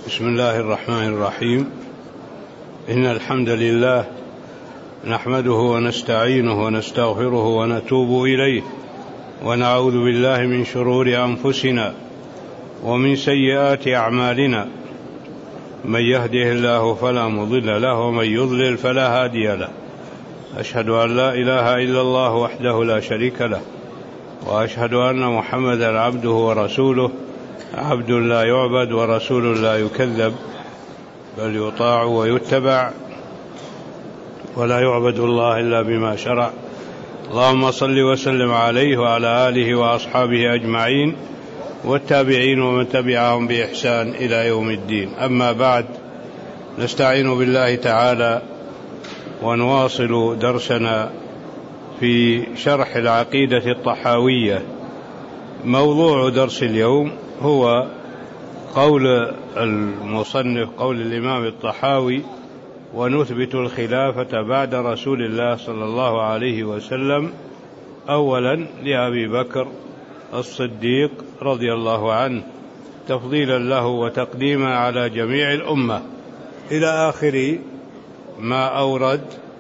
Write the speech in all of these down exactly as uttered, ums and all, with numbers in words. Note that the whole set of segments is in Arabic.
بسم الله الرحمن الرحيم. إن الحمد لله نحمده ونستعينه ونستغفره ونتوب إليه، ونعوذ بالله من شرور أنفسنا ومن سيئات أعمالنا، من يهده الله فلا مضل له ومن يضلل فلا هادي له. أشهد أن لا إله إلا الله وحده لا شريك له، وأشهد أن محمدا عبده ورسوله، عبد لا يعبد ورسول لا يكذب، بل يطاع ويتبع، ولا يعبد الله إلا بما شرع. اللهم صل وسلم عليه وعلى آله وأصحابه أجمعين والتابعين ومن تبعهم بإحسان إلى يوم الدين. أما بعد، نستعين بالله تعالى ونواصل درسنا في شرح العقيدة الطحاوية. موضوع درس اليوم هو قول المصنف، قول الإمام الطحاوي: ونثبت الخلافة بعد رسول الله صلى الله عليه وسلم أولا لأبي بكر الصديق رضي الله عنه، تفضيلا له وتقديما على جميع الأمة، إلى آخر ما أورد.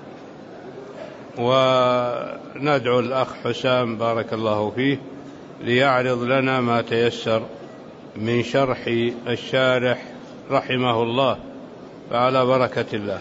وندعو الأخ حسام بارك الله فيه ليعرض لنا ما تيسر من شرح الشارح رحمه الله، فعلى بركة الله.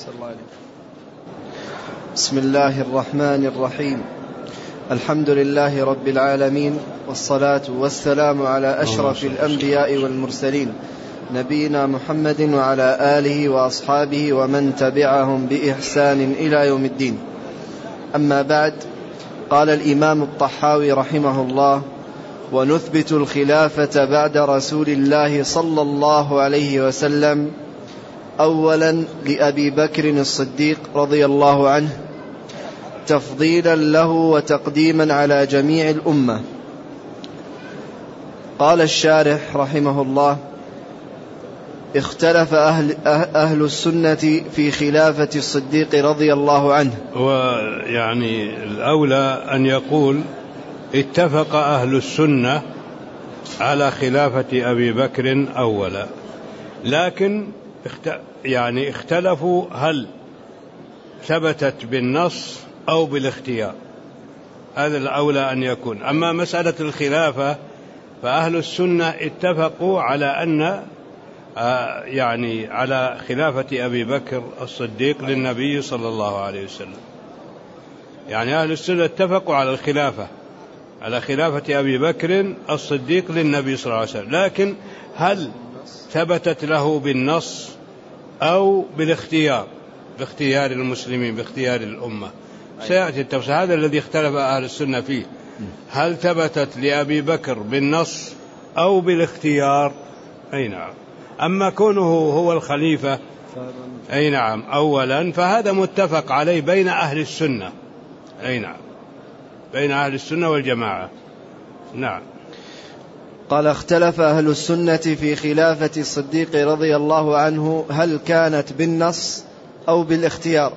بسم الله الرحمن الرحيم. الحمد لله رب العالمين، والصلاة والسلام على أشرف الأنبياء والمرسلين، نبينا محمد وعلى آله وأصحابه ومن تبعهم بإحسان إلى يوم الدين. أما بعد، قال الإمام الطحاوي رحمه الله: ونثبت الخلافة بعد رسول الله صلى الله عليه وسلم أولا لأبي بكر الصديق رضي الله عنه، تفضيلا له وتقديما على جميع الأمة. قال الشارح رحمه الله: اختلف أهل, أهل السنة في خلافة الصديق رضي الله عنه. ويعني الأولى أن يقول اتفق أهل السنة على خلافة أبي بكر أولا، لكن يعني اختلفوا هل ثبتت بالنص أو بالاختيار. هذا الأولى أن يكون. أما مسألة الخلافة فأهل السنة اتفقوا على أن آه يعني على خلافة أبي بكر الصديق للنبي صلى الله عليه وسلم. يعني أهل السنة اتفقوا على الخلافة على خلافة أبي بكر الصديق للنبي صلى الله عليه وسلم، لكن هل ثبتت له بالنص أو بالاختيار، باختيار المسلمين، باختيار الأمة، سيأتي التفصيل. هذا الذي اختلف أهل السنة فيه، هل ثبتت لأبي بكر بالنص أو بالاختيار؟ أي نعم. أما كونه هو الخليفة أي نعم أولا، فهذا متفق عليه بين أهل السنة. أي نعم، بين أهل السنة والجماعة. نعم. قال: اختلف أهل السنة في خلافة الصديق رضي الله عنه هل كانت بالنص أو بالاختيار،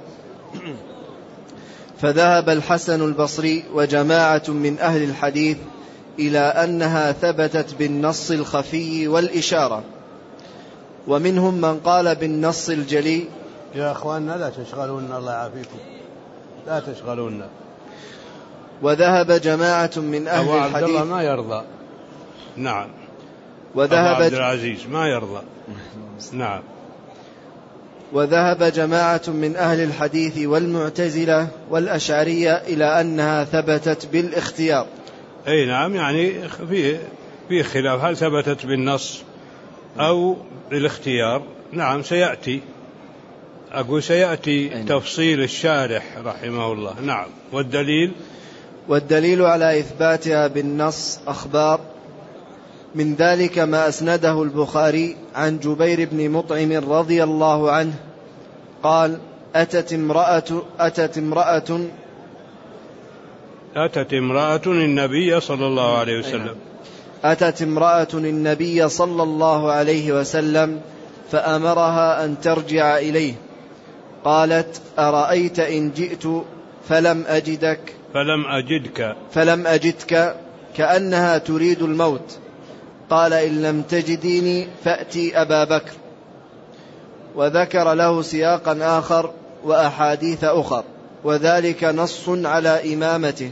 فذهب الحسن البصري وجماعة من أهل الحديث إلى أنها ثبتت بالنص الخفي والإشارة، ومنهم من قال بالنص الجلي. يا أخواننا لا تشغلون، الله يعافيكم، لا تشغلون. وذهب جماعة من أهل أبو الحديث عبد الله ما يرضى. نعم. وذهب أبو عبد العزيز ما يرضى. نعم. وذهب جماعة من أهل الحديث والمعتزلة والأشعرية إلى أنها ثبتت بالاختيار. أي نعم، يعني في في خلاف هل ثبتت بالنص أو بالاختيار. نعم، سيأتي أقول سيأتي تفصيل الشارح رحمه الله. نعم. والدليل والدليل على إثباتها بالنص أخبار، من ذلك ما أسنده البخاري عن جبير بن مطعم رضي الله عنه قال: أتت امرأة أتت امرأة أتت امرأة النبي صلى الله عليه وسلم أتت امرأة النبي صلى الله عليه وسلم فأمرها أن ترجع إليه، قالت: أرأيت إن جئت فلم أجدك فلم أجدك فلم أجدك كأنها تريد الموت، قال إن لم تجديني فأتي أبا بكر. وذكر له سياقا آخر وأحاديث أخر، وذلك نص على إمامته.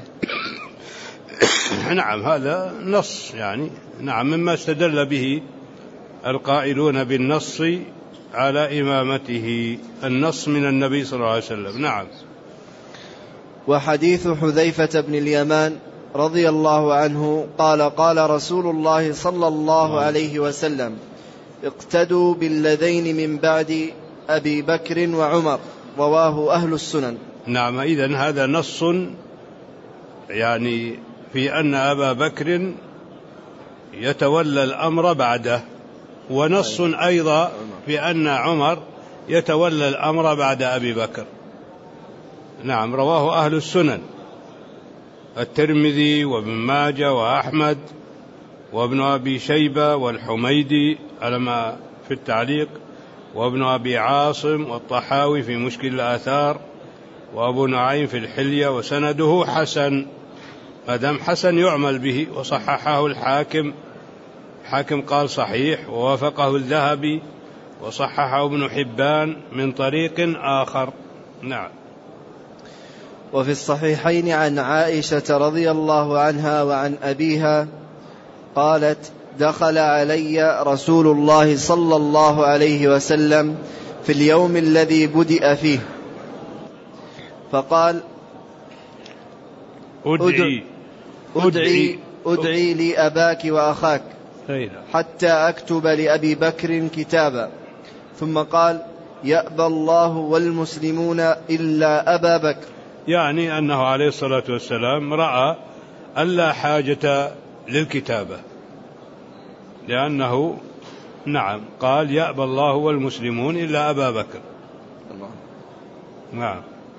نعم، هذا نص يعني نعم مما استدل به القائلون بالنص على إمامته، النص من النبي صلى الله عليه وسلم. نعم. وحديث حذيفة بن اليمان رضي الله عنه قال قال رسول الله صلى الله عليه وسلم اقتدوا بالذين من بعد أبي بكر وعمر، رواه أهل السنن. نعم، إذن هذا نص يعني في أن أبا بكر يتولى الأمر بعده، ونص أيضا في أن عمر يتولى الأمر بعد أبي بكر. نعم، رواه أهل السنن، الترمذي وابن ماجه وأحمد وابن أبي شيبة والحميدي على ما في التعليق، وابن أبي عاصم والطحاوي في مشكل الآثار، وأبو نعيم في الحلية، وسنده حسن، مادام حسن يعمل به. وصححه الحاكم، حاكم قال صحيح، ووافقه الذهبي، وصححه ابن حبان من طريق آخر. نعم. وفي الصحيحين عن عائشة رضي الله عنها وعن أبيها قالت دخل علي رسول الله صلى الله عليه وسلم في اليوم الذي بدأ فيه فقال أدعي أدعي, أدعي لي أباك وأخاك حتى أكتب لأبي بكر كتابا، ثم قال يأبى الله والمسلمون إلا أبا بكر. يعني أنه عليه الصلاة والسلام رأى أن لا حاجة للكتابة، لأنه نعم قال يأبى الله والمسلمون إلا أبا بكر. الله. نعم،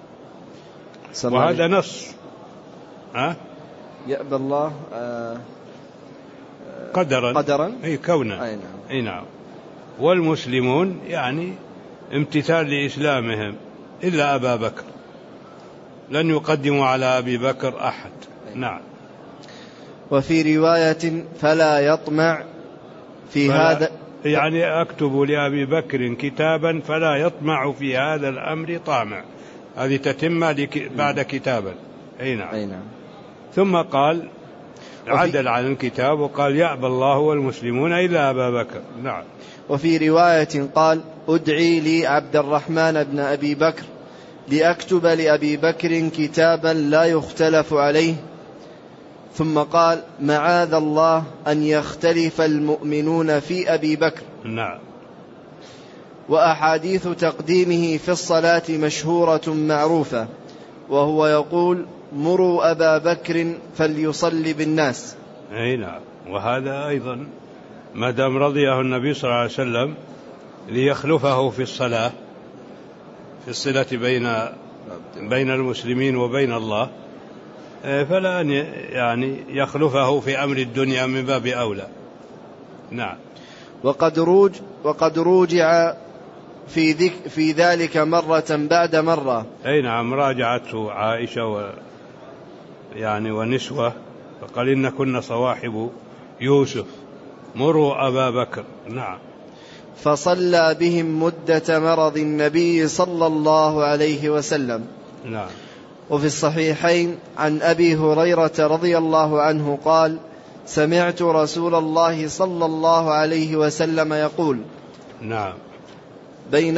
وهذا نص. ها؟ يأبى الله آه قدرا, قدرا؟ أي كونا. أي نعم. أي نعم. والمسلمون يعني امتثال لإسلامهم إلا أبا بكر، لن يقدموا على أبي بكر أحد. نعم. وفي رواية فلا يطمع في هذا، يعني أكتب لأبي بكر كتابا فلا يطمع في هذا الأمر طامع، هذه تتم بعد كتابا. أي نعم. أي نعم. ثم قال عدل عن الكتاب وقال يأبى الله والمسلمون إلا أبا بكر. نعم. وفي رواية قال أدعي لي عبد الرحمن بن أبي بكر لأكتب لأبي بكر كتابا لا يختلف عليه، ثم قال معاذ الله أن يختلف المؤمنون في أبي بكر. نعم. وأحاديث تقديمه في الصلاة مشهورة معروفة، وهو يقول مروا أبا بكر فليصلي بالناس. أي نعم. وهذا أيضا ما دام رضيه النبي صلى الله عليه وسلم ليخلفه في الصلاة، في الصلة بين بين المسلمين وبين الله، فلا يعني يخلفه في أمر الدنيا من باب أولى. نعم. وقد روج وقد روجع في ذك في ذلك مرة بعد مرة. أي نعم، راجعته عائشة و يعني ونسوة، فقال إن كنا صواحب يوسف مروا أبا بكر. نعم. فصلى بهم مدة مرض النبي صلى الله عليه وسلم. نعم. وفي الصحيحين عن أبي هريرة رضي الله عنه قال سمعت رسول الله صلى الله عليه وسلم يقول نعم بين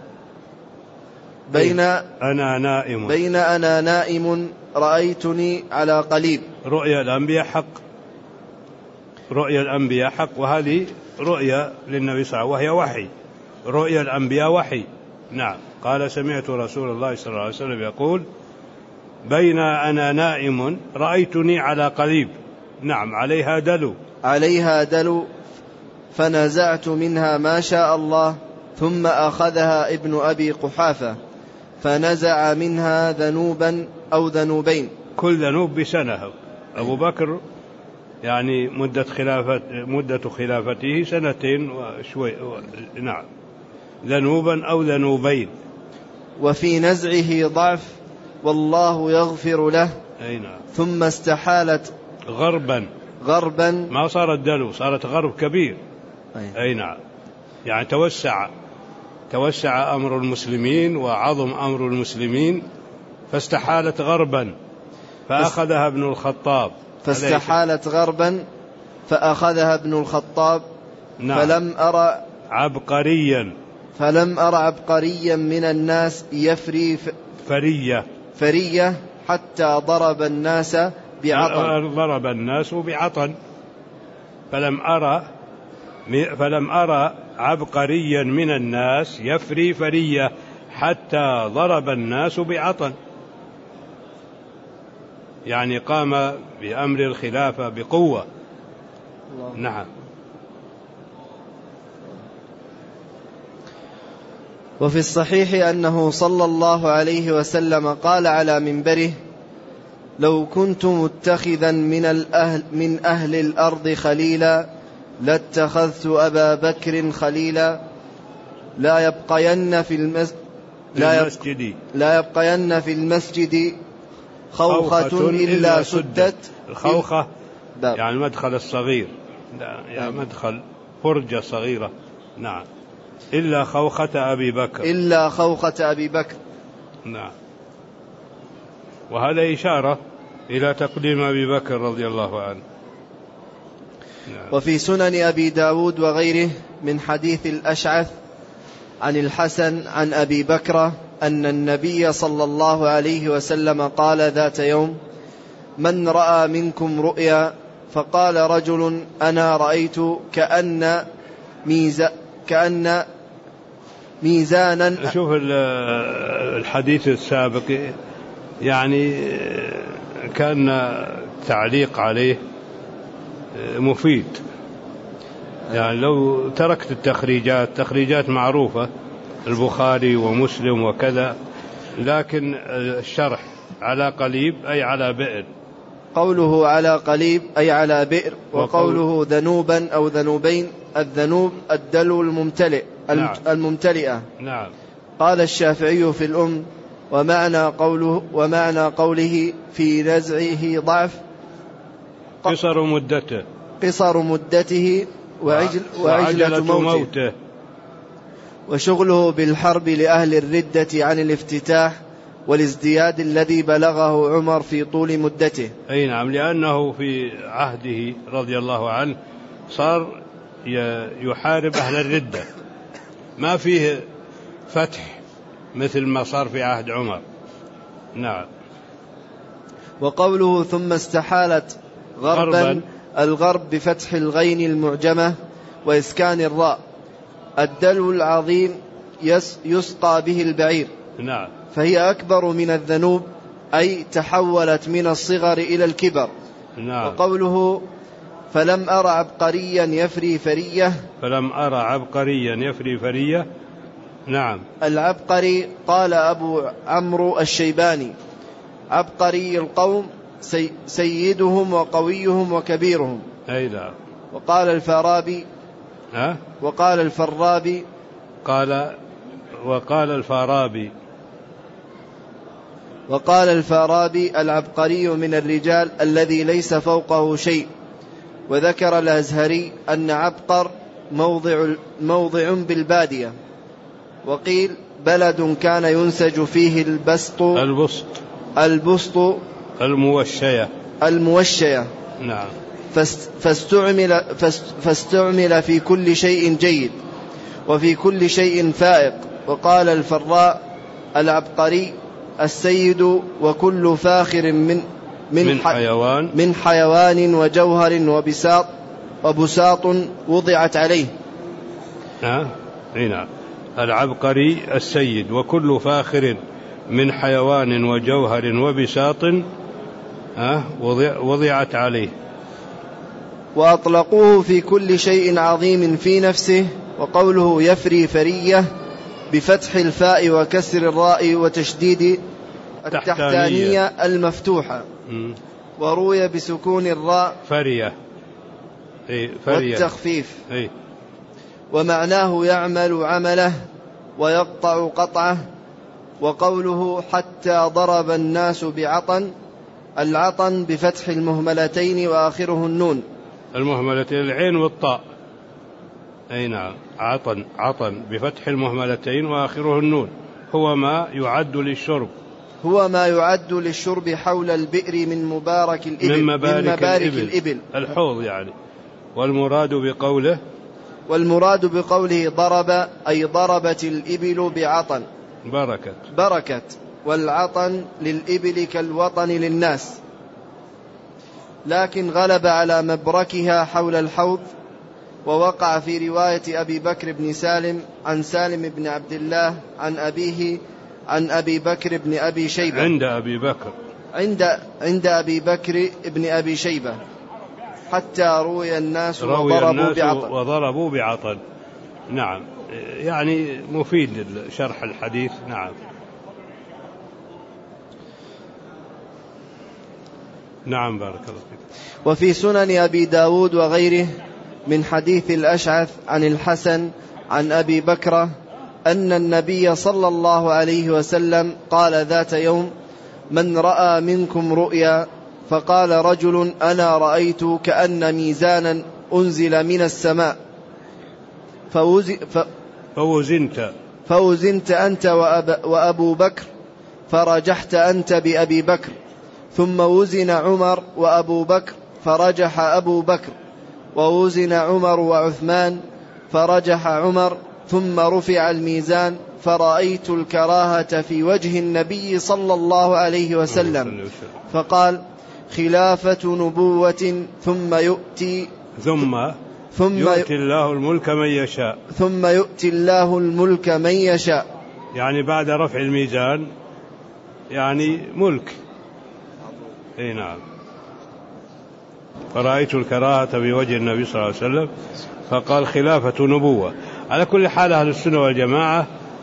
بين أنا نائم بين أنا نائم رأيتني على قليب. رؤيا الأنبياء حق، رؤيا الأنبياء حق، وهذه رؤيا للنبي صلى الله عليه وسلم وهي وحي، رؤيا الأنبياء وحي. نعم. قال سمعت رسول الله صلى الله عليه وسلم يقول بين أنا نائم رأيتني على قليب. نعم. عليها دلو عليها دلو فنزعت منها ما شاء الله، ثم أخذها ابن أبي قحافة فنزع منها ذنوبا أو ذنوبين، كل ذنوب بسنة. أبو بكر يعني مدة خلافة مدة خلافته سنتين وشوي. نعم. ذنوبا أو ذنوبين. وفي نزعه ضعف والله يغفر له. أي نعم. ثم استحالت غربا غربا. ما صارت دلو، صارت غرب كبير. أي, أي نعم، يعني توسع توسع أمر المسلمين وعظم أمر المسلمين، فاستحالت غربا فأخذها ابن الخطاب. فاستحالت غربا فأخذها ابن الخطاب. نعم. فلم أرى عبقريا فلم أرى عبقريا من الناس يفري فرية فرية حتى ضرب الناس بعطن. ضرب الناس بعطن. فلم أرى فلم أرى عبقريا من الناس يفري فرية حتى ضرب الناس بعطن، يعني قام بأمر الخلافة بقوة. الله. نعم. وفي الصحيح أنه صلى الله عليه وسلم قال على منبره: لو كنت متخذا من الأهل من أهل الأرض خليلا لاتخذت أبا بكر خليلا، لا يبقين في المس... لا, يبق... لا يبقين في المسجد خوخة إلا سدت. الخوخة يعني المدخل الصغير، يعني مدخل فرجة صغيرة. نعم. إلا خوخة أبي بكر إلا خوخة أبي بكر. نعم. وهذا إشارة إلى تقديم أبي بكر رضي الله عنه. نعم. وفي سنن أبي داود وغيره من حديث الأشعث عن الحسن عن أبي بكر أن النبي صلى الله عليه وسلم قال ذات يوم: من رأى منكم رؤيا؟ فقال رجل: أنا رأيت كأن ميزا كأن ميزانا. شوف الحديث السابق يعني كان تعليق عليه مفيد، يعني لو تركت التخريجات، تخريجات معروفة البخاري ومسلم وكذا، لكن الشرح على قليب أي على بئر. قوله على قليب أي على بئر، وقوله ذنوبا أو ذنوبين، الذنوب الدلو الممتلئ. نعم. الممتلئة. نعم. قال الشافعي في الأم: ومعنى قوله, ومعنى قوله في نزعه ضعف قصر مدته قصر مدته وعجل وعجلة موته, موته وشغله بالحرب لأهل الردة عن الافتتاح والازدياد الذي بلغه عمر في طول مدته. أي نعم، لأنه في عهده رضي الله عنه صار يحارب أهل الردة، ما فيه فتح مثل ما صار في عهد عمر. نعم. وقوله ثم استحالت غربا, غربا الغرب بفتح الغين المعجمة وإسكان الراء، الدلو العظيم يسقى به البعير. نعم. فهي أكبر من الذنوب، أي تحولت من الصغر إلى الكبر. نعم. وقوله فلم أرى عبقريا يفري فرية فلم أرى عبقريا يفري فرية. نعم. العبقري قال أبو عمرو الشيباني: عبقري القوم سي سيدهم وقويهم وكبيرهم. أي نعم. وقال الفارابي ها؟ وقال الفرابي قال وقال الفارابي وقال الفارابي العبقري من الرجال الذي ليس فوقه شيء. وذكر الأزهري أن عبقر موضع, موضع بالبادية. وقيل بلد كان ينسج فيه البسط البسط البسط الموشية الموشية. نعم. فاستعمل, فاستعمل في كل شيء جيد وفي كل شيء فائق. وقال الفراء العبقري السيد وكل فاخر من من, من حيوان من حيوان وجوهر وبساط وبساط وضعت عليه. نعم. نعم. العبقري السيد وكل فاخر من حيوان وجوهر وبساط وضعت عليه. وأطلقوه في كل شيء عظيم في نفسه. وقوله يفري فرية بفتح الفاء وكسر الراء وتشديد التحتانية المفتوحة. م. وروي بسكون الراء فرية, أي فرية. والتخفيف. أي. ومعناه يعمل عمله ويقطع قطعه. وقوله حتى ضرب الناس بعطن، العطن بفتح المهملتين وآخره النون. المهملتين العين والطاء. أي نعم. عطن عطن بفتح المهملتين وآخره النون. هو ما يعد للشرب هو ما يعد للشرب حول البئر من مبارك الإبل من مبارك, من مبارك الإبل. الإبل الحوض يعني. والمراد بقوله والمراد بقوله ضرب أي ضربت الإبل بعطن بركت بركت والعطن للإبل كالوطن للناس، لكن غلب على مبركها حول الحوض. ووقع في رواية أبي بكر بن سالم عن سالم بن عبد الله عن أبيه عن أبي بكر بن أبي شيبة عند أبي بكر عند, عند أبي بكر بن أبي شيبة حتى روي الناس روي وضربوا الناس بعطن وضربوا بعطن. نعم. يعني مفيد شرح الحديث. نعم. نعم بارك الله فيك. وفي سنن أبي داود وغيره من حديث الأشعث عن الحسن عن أبي بكر أن النبي صلى الله عليه وسلم قال ذات يوم: من رأى منكم رؤيا فقال رجل: أنا رأيت كأن ميزانا أنزل من السماء فوز ف فوزنت فوزنت أنت وأب وأبو بكر فرجحت أنت بأبي بكر، ثم وزن عمر وأبو بكر فرجح أبو بكر، ووزن عمر وعثمان فرجح عمر، ثم رفع الميزان فرأيت الكراهة في وجه النبي صلى الله عليه وسلم فقال: خلافة نبوة ثم يؤتي ثم ثم يؤتي الله الملك من يشاء ثم يؤتي الله الملك من يشاء يعني بعد رفع الميزان يعني ملك. اي نعم. فرأيت الكراهة بوجه النبي صلى الله عليه وسلم فقال: خلافة نبوة. على كل حال أهل السنة والجماعة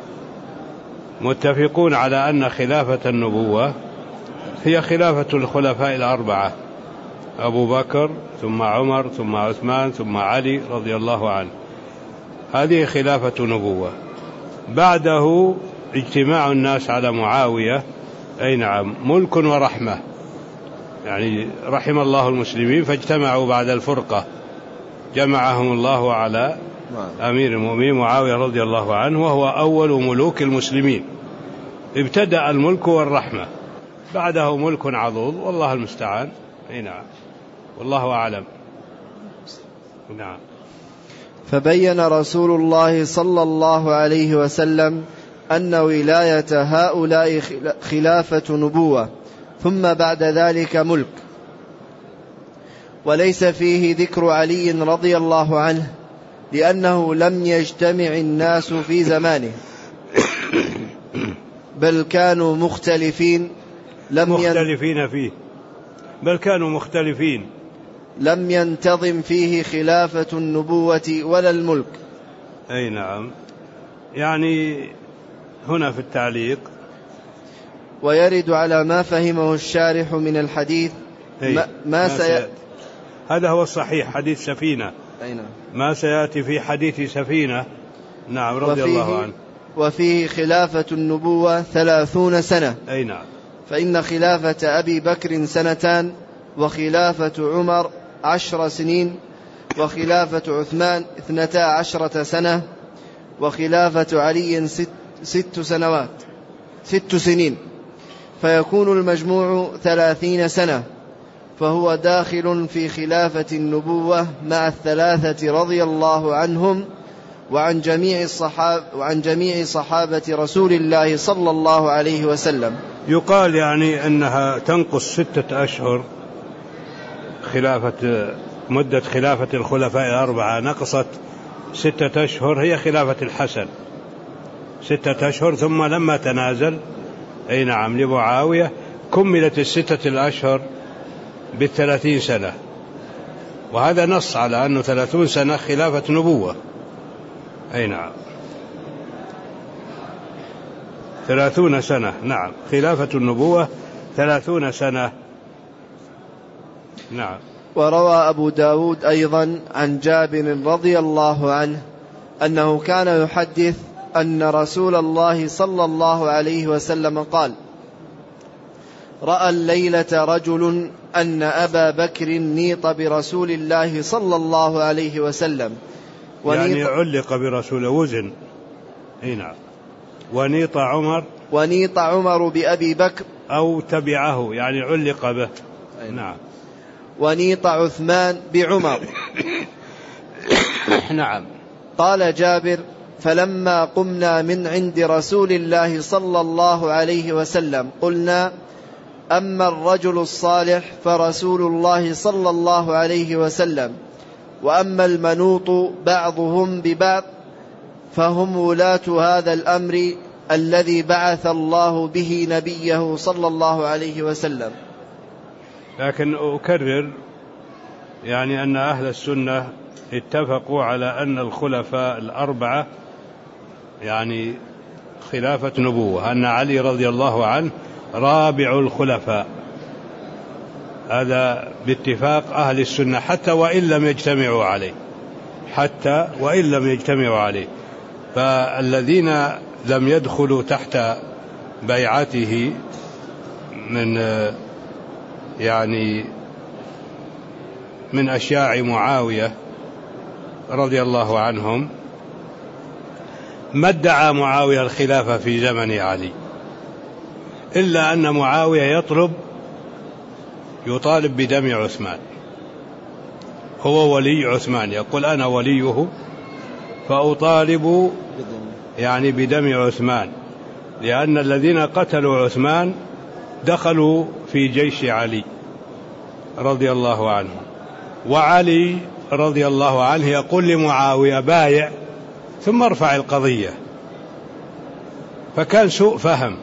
متفقون على أن خلافة النبوة هي خلافة الخلفاء الأربعة: أبو بكر ثم عمر ثم عثمان ثم علي رضي الله عنه. هذه خلافة نبوة. بعده اجتماع الناس على معاوية. أي نعم. ملك ورحمة، يعني رحم الله المسلمين فاجتمعوا بعد الفرقة، جمعهم الله على أمير المؤمنين معاوية رضي الله عنه، وهو أول ملوك المسلمين. ابتدأ الملك والرحمة، بعده ملك عضوض، والله المستعان. أي نعم. والله أعلم. نعم. فبين رسول الله صلى الله عليه وسلم أن ولاية هؤلاء خلافة نبوة، ثم بعد ذلك ملك. وليس فيه ذكر علي رضي الله عنه، لأنه لم يجتمع الناس في زمانه، بل كانوا مختلفين لم مختلفين فيه بل كانوا مختلفين لم ينتظم فيه خلافة النبوة ولا الملك. أي نعم. يعني هنا في التعليق: ويرد على ما فهمه الشارح من الحديث ما, ما, ما سي... هذا هو الصحيح، حديث سفينة. أي نعم. ما سيأتي في حديث سفينة. نعم رضي وفيه الله عنه. وفيه خلافة النبوة ثلاثون سنة. أي نعم. فإن خلافة أبي بكر سنتان، وخلافة عمر عشر سنين، وخلافة عثمان اثنتا عشرة سنة، وخلافة علي ست, ست سنوات ست سنين، فيكون المجموع ثلاثين سنة، فهو داخل في خلافة النبوة مع الثلاثة رضي الله عنهم وعن جميع الصحابة, وعن جميع صحابة رسول الله صلى الله عليه وسلم. يقال يعني أنها تنقص ستة أشهر، خلافة مدة خلافة الخلفاء الأربعة نقصت ستة أشهر، هي خلافة الحسن ستة أشهر، ثم لما تنازل أي نعم لمعاوية كملت الستة الأشهر بالثلاثين سنة، وهذا نص على أنه ثلاثون سنة خلافة نبوة. أي نعم. ثلاثون سنة. نعم. خلافة النبوة ثلاثون سنة. نعم. وروى أبو داود أيضا عن جابر رضي الله عنه أنه كان يحدث أن رسول الله صلى الله عليه وسلم قال: رأى الليلة رجل أن أبا بكر نيط برسول الله صلى الله عليه وسلم. يعني علق برسول وزن. نعم. ونيط عمر ونيط عمر بأبي بكر أو تبعه، يعني علق به. نعم. ونيط عثمان بعمر. نعم. قال جابر: فلما قمنا من عند رسول الله صلى الله عليه وسلم قلنا: أما الرجل الصالح فرسول الله صلى الله عليه وسلم، وأما المنوط بعضهم ببعض فهم ولاة هذا الأمر الذي بعث الله به نبيه صلى الله عليه وسلم. لكن أكرر يعني أن أهل السنة اتفقوا على أن الخلفاء الأربعة يعني خلافة نبوة، أن علي رضي الله عنه رابع الخلفاء، هذا باتفاق أهل السنة حتى وإن لم يجتمعوا عليه، حتى وإن لم يجتمعوا عليه. فالذين لم يدخلوا تحت بيعته من يعني من أشياع معاوية رضي الله عنهم، ما ادعى معاوية الخلافة في زمن علي، إلا أن معاوية يطلب يطالب بدم عثمان، هو ولي عثمان، يقول أنا وليه فأطالب يعني بدم عثمان، لأن الذين قتلوا عثمان دخلوا في جيش علي رضي الله عنه، وعلي رضي الله عنه يقول لمعاوية: بايع ثم ارفع القضية. فكان سوء فهم،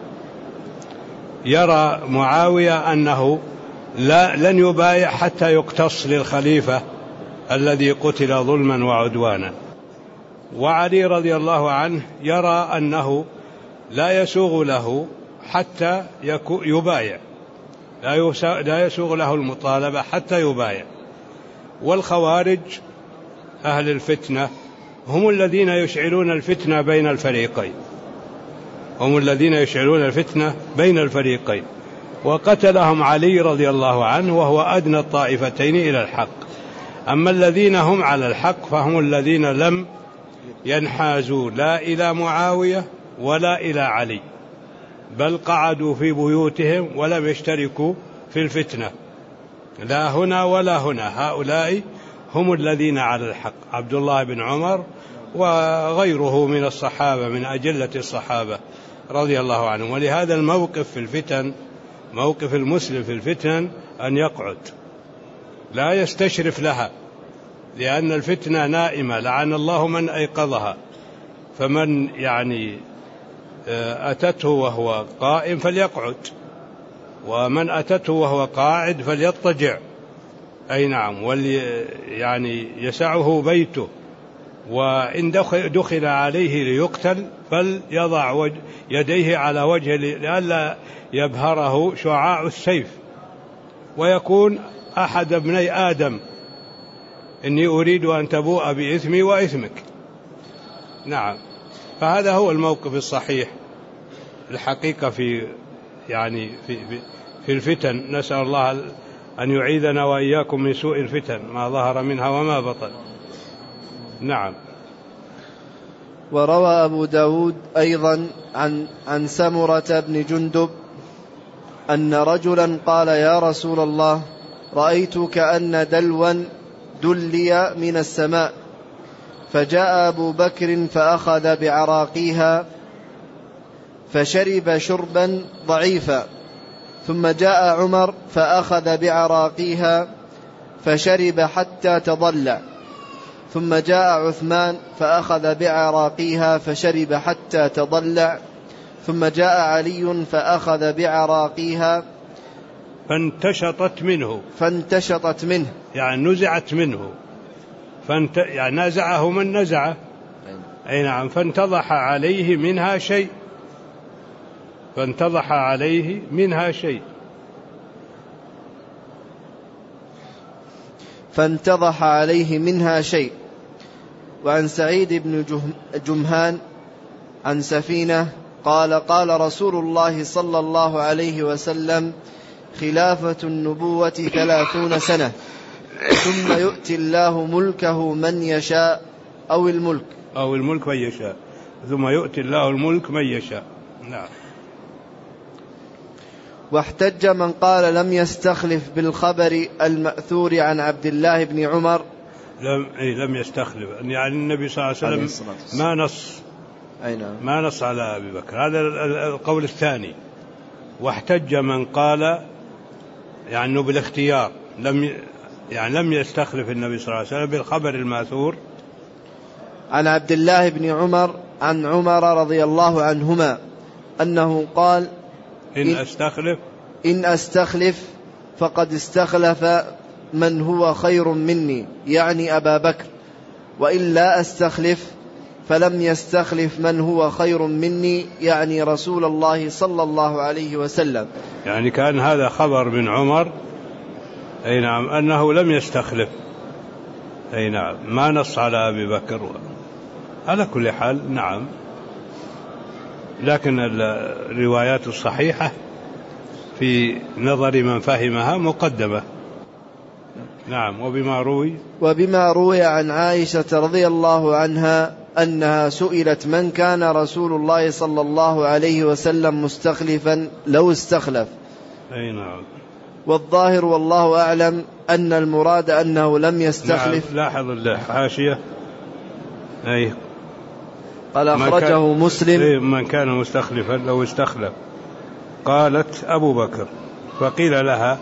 يرى معاوية أنه لا لن يبايع حتى يقتص للخليفة الذي قتل ظلما وعدوانا، وعلي رضي الله عنه يرى أنه لا يسوغ له حتى يبايع، لا يسوغ له المطالبة حتى يبايع. والخوارج أهل الفتنة هم الذين يشعلون الفتنة بين الفريقين، هم الذين يشعلون الفتنة بين الفريقين، وقتلهم علي رضي الله عنه وهو أدنى الطائفتين إلى الحق. أما الذين هم على الحق فهم الذين لم ينحازوا لا إلى معاوية ولا إلى علي، بل قعدوا في بيوتهم ولم يشتركوا في الفتنة لا هنا ولا هنا. هؤلاء هم الذين على الحق، عبد الله بن عمر وغيره من الصحابة من أجلة الصحابة رضي الله عنهم. ولهذا الموقف في الفتن، موقف المسلم في الفتن أن يقعد لا يستشرف لها، لأن الفتنة نائمة، لعن الله من أيقظها. فمن يعني أتته وهو قائم فليقعد، ومن أتته وهو قاعد فليضطجع. أي نعم. ولي يعني يسعه بيته، وإن دخل عليه ليقتل فليضع يديه على وجهه لئلا يبهره شعاع السيف، ويكون أحد ابني آدم: إني أريد أن تبوء بإثمي وإثمك. نعم. فهذا هو الموقف الصحيح الحقيقة في يعني في, في, في الفتن. نسأل الله أن يعيذنا وإياكم من سوء الفتن ما ظهر منها وما بطن. نعم. وروى أبو داود أيضا عن, عن سمرة بن جندب أن رجلا قال: يا رسول الله، رأيت كأن دلوا دلي من السماء، فجاء أبو بكر فأخذ بعراقيها فشرب شربا ضعيفا، ثم جاء عمر فأخذ بعراقيها فشرب حتى تضلع، ثم جاء عثمان فأخذ بعراقيها فشرب حتى تضلع، ثم جاء علي فأخذ بعراقيها فانتشطت منه فانتشطت منه يعني نزعت منه، فانت يعني نزعه من نزعه. أي نعم. فانتضح عليه منها شيء، فانتضح عليه منها شيء فانتضح عليه منها شيء. وعن سعيد بن جمهان عن سفينة قال قال رسول الله صلى الله عليه وسلم خلافة النبوة ثلاثون سنة ثم يؤتي الله ملكه من يشاء أو الملك أو الملك من يشاء ثم يؤتي الله الملك من يشاء. نعم. واحتج من قال لم يستخلف بالخبر المأثور عن عبد الله بن عمر لم, لم يستخلف يعني النبي صلى الله عليه وسلم ما نص ما نص على أبي بكر. هذا القول الثاني. واحتج من قال يعني أنه بالاختيار لم يعني لم يستخلف النبي صلى الله عليه وسلم بالخبر الماثور عن عبد الله بن عمر عن عمر رضي الله عنهما أنه قال إن أستخلف إن أستخلف فقد استخلف من هو خير مني يعني أبا بكر، وإن لا أستخلف فلم يستخلف من هو خير مني يعني رسول الله صلى الله عليه وسلم. يعني كان هذا خبر من عمر أي نعم أنه لم يستخلف أي نعم ما نص على أبي بكر. على كل حال نعم، لكن الروايات الصحيحة في نظر من فهمها مقدمة. نعم. وبما روي وبما روي عن عائشة رضي الله عنها أنها سئلت من كان رسول الله صلى الله عليه وسلم مستخلفا لو استخلف. أي نعم. والظاهر والله أعلم أن المراد أنه لم يستخلف. نعم. لاحظ الحاشية أي قال أخرجه مسلم من كان مستخلفا لو استخلف. قالت أبو بكر فقيل لها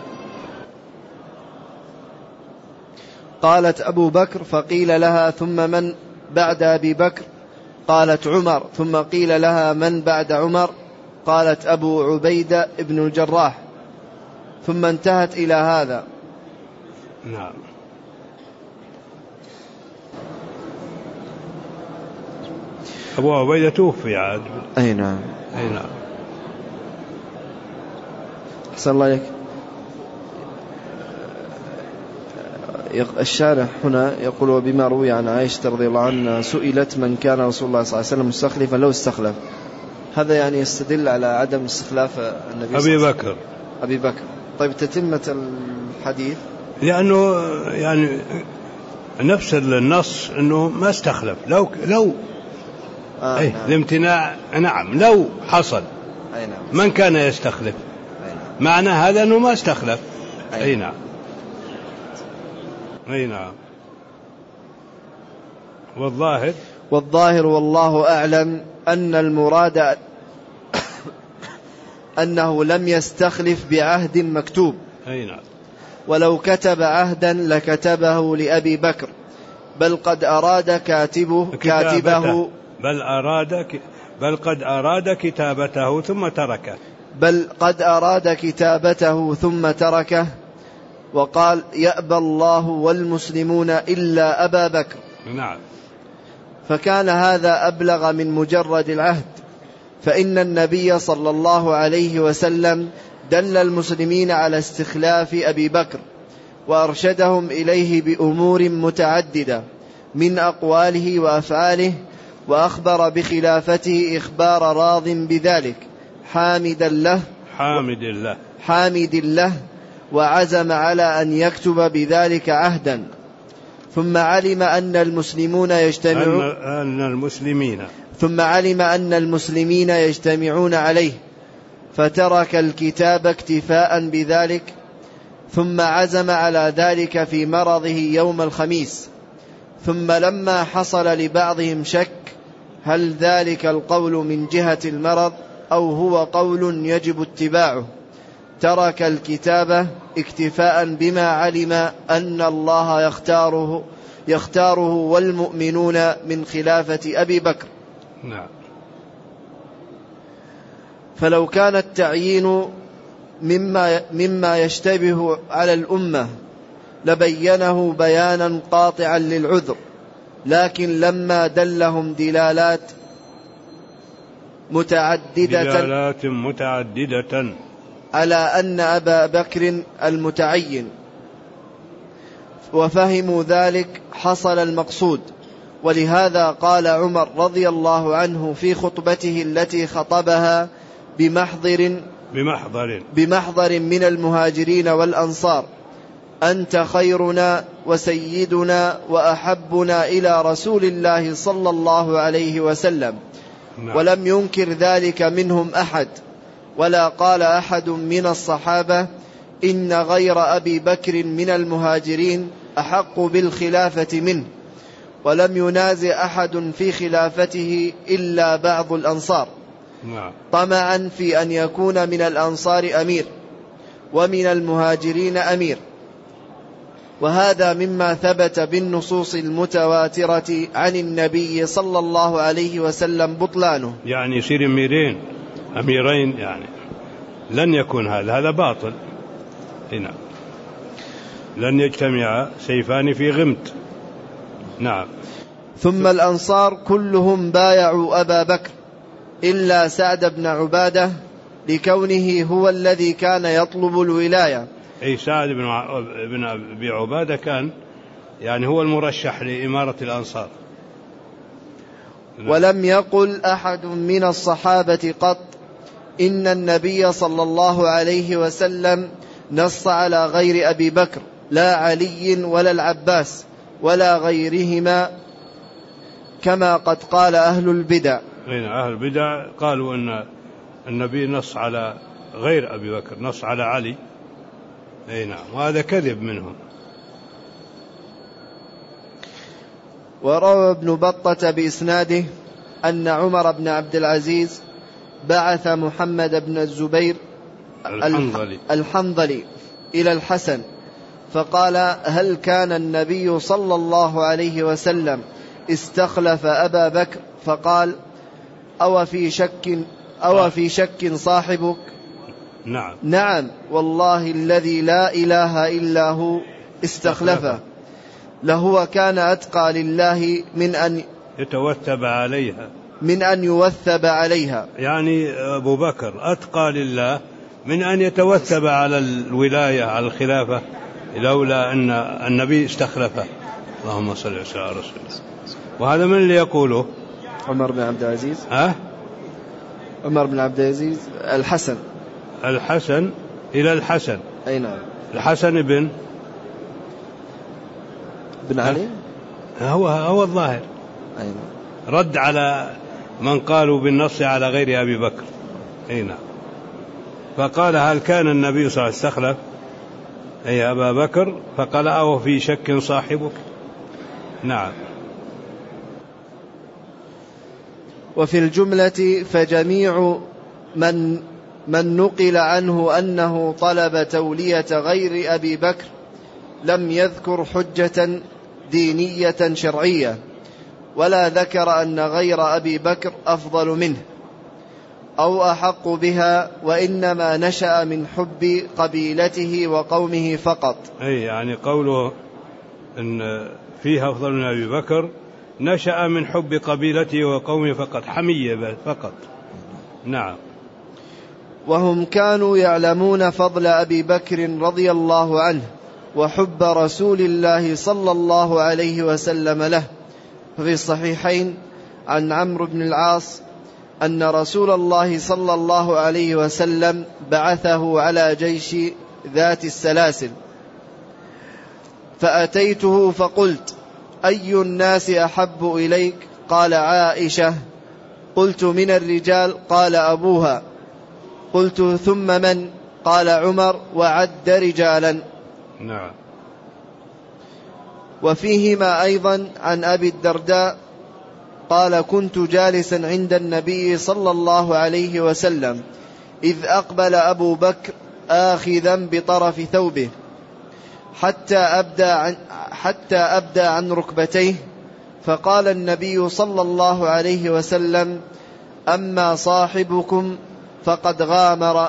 قالت أبو بكر فقيل لها ثم من بعد أبي بكر؟ قالت عمر. ثم قيل لها من بعد عمر؟ قالت أبو عبيدة ابن الجراح. ثم انتهت إلى هذا. نعم. أبو عبيدة توفي عاد. أي نعم. أي نعم. أحسن الله عليك. الشارح هنا يقول وبما روي عن عائشة رضي الله عنها سئلت من كان رسول الله صلى الله عليه وسلم مستخلفا لو استخلف. هذا يعني يستدل على عدم استخلاف النبي أبي بكر. أبي بكر. طيب تتمة الحديث لأنه يعني نفس النص أنه ما استخلف لو لو آه أي نعم. الامتناع نعم لو حصل أي نعم. من كان يستخلف أي نعم. معنى هذا أنه ما استخلف. أي, أي نعم. أي نعم. والظاهر والظاهر والله أعلم أن المراد أنه لم يستخلف بعهد مكتوب. أي نعم. ولو كتب عهدا لكتبه لأبي بكر، بل قد أراد كاتبه كاتبه بل أراد بل قد أراد كتابته ثم تركه بل قد أراد كتابته ثم تركه وقال يأبى الله والمسلمون إلا أبا بكر. نعم. فكان هذا أبلغ من مجرد العهد، فإن النبي صلى الله عليه وسلم دل المسلمين على استخلاف أبي بكر وأرشدهم إليه بأمور متعددة من أقواله وأفعاله، وأخبر بخلافته إخبار راض بذلك حامدا له حامد الله حامد له وعزم على أن يكتب بذلك عهدا. ثم علم أن المسلمون يجتمعون أن المسلمين ثم علم أن المسلمين يجتمعون عليه فترك الكتاب اكتفاء بذلك، ثم عزم على ذلك في مرضه يوم الخميس. ثم لما حصل لبعضهم شك هل ذلك القول من جهة المرض أو هو قول يجب اتباعه، ترك الكتابة اكتفاء بما علم أن الله يختاره يختاره والمؤمنون من خلافة أبي بكر. نعم. فلو كان التعيين مما مما يشتبه على الأمة لبينه بيانا قاطعا للعذر، لكن لما دلهم دلالات متعددة دلالات متعددة على أن أبا بكر المتعين وفهموا ذلك حصل المقصود، ولهذا قال عمر رضي الله عنه في خطبته التي خطبها بمحضر بمحضر بمحضر من المهاجرين والأنصار: أنت خيرنا وسيدنا وأحبنا إلى رسول الله صلى الله عليه وسلم. نعم. ولم ينكر ذلك منهم أحد، ولا قال أحد من الصحابة إن غير أبي بكر من المهاجرين أحق بالخلافة منه، ولم ينازع أحد في خلافته إلا بعض الأنصار. نعم. طمعا في أن يكون من الأنصار أمير ومن المهاجرين أمير، وهذا مما ثبت بالنصوص المتواترة عن النبي صلى الله عليه وسلم بطلانه. يعني يصير أميرين أميرين، يعني لن يكون هذا هذا باطل. هنا لن يجتمع سيفان في غمد. نعم. ثم الأنصار كلهم بايعوا أبا بكر إلا سعد بن عبادة، لكونه هو الذي كان يطلب الولاية. أي سعد بن أبي عبادة كان يعني هو المرشح لإمارة الأنصار. ولم يقل أحد من الصحابة قط إن النبي صلى الله عليه وسلم نص على غير أبي بكر، لا علي ولا العباس ولا غيرهما، كما قد قال أهل البدع. أهل البدع قالوا أن النبي نص على غير أبي بكر، نص على علي. أي نعم، وهذا كذب منهم. وروى ابن بطة بإسناده أن عمر بن عبد العزيز بعث محمد بن الزبير الحنظلي, الحنظلي إلى الحسن فقال: هل كان النبي صلى الله عليه وسلم استخلف أبا بكر؟ فقال: أو في شك أو في شك صاحبك؟ نعم نعم والله الذي لا إله إلا هو استخلفه، لهو كان أتقى لله من أن يتوثب عليها من أن يوثب عليها. يعني أبو بكر أتقى لله من أن يتوثب على الولاية على الخلافة، لولا أن النبي استخلفه. اللهم صل وسلم على رسول الله. وهذا من اللي يقوله؟ عمر بن عبد العزيز. أه؟ عمر بن عبد العزيز الحسن الحسن إلى الحسن. أي نعم. الحسن بن بن علي هو هو الظاهر. أي نعم. رد على من قالوا بالنص على غير أبي بكر. أي نعم. فقال: هل كان النبي صلى الله عليه وسلم استخلف أي أبا بكر؟ فقال: أو في شك صاحبك؟ نعم. وفي الجملة فجميع من من نقل عنه أنه طلب تولية غير أبي بكر لم يذكر حجة دينية شرعية، ولا ذكر أن غير أبي بكر أفضل منه أو أحق بها، وإنما نشأ من حب قبيلته وقومه فقط. أي يعني قوله أن فيها أفضل من أبي بكر نشأ من حب قبيلته وقومه فقط، حمية فقط. نعم. وهم كانوا يعلمون فضل أبي بكر رضي الله عنه وحب رسول الله صلى الله عليه وسلم له. ففي الصحيحين عن عمرو بن العاص أن رسول الله صلى الله عليه وسلم بعثه على جيش ذات السلاسل، فأتيته فقلت: أي الناس أحب إليك؟ قال: عائشة. قلت: من الرجال؟ قال: أبوها. قلت: ثم من؟ قال: عمر، وعد رجالا. نعم. وفيهما أيضا عن أبي الدرداء قال: كنت جالسا عند النبي صلى الله عليه وسلم إذ أقبل أبو بكر آخذا بطرف ثوبه حتى أبدى عن, حتى أبدى عن ركبتيه، فقال النبي صلى الله عليه وسلم: أما صاحبكم فقد غامر.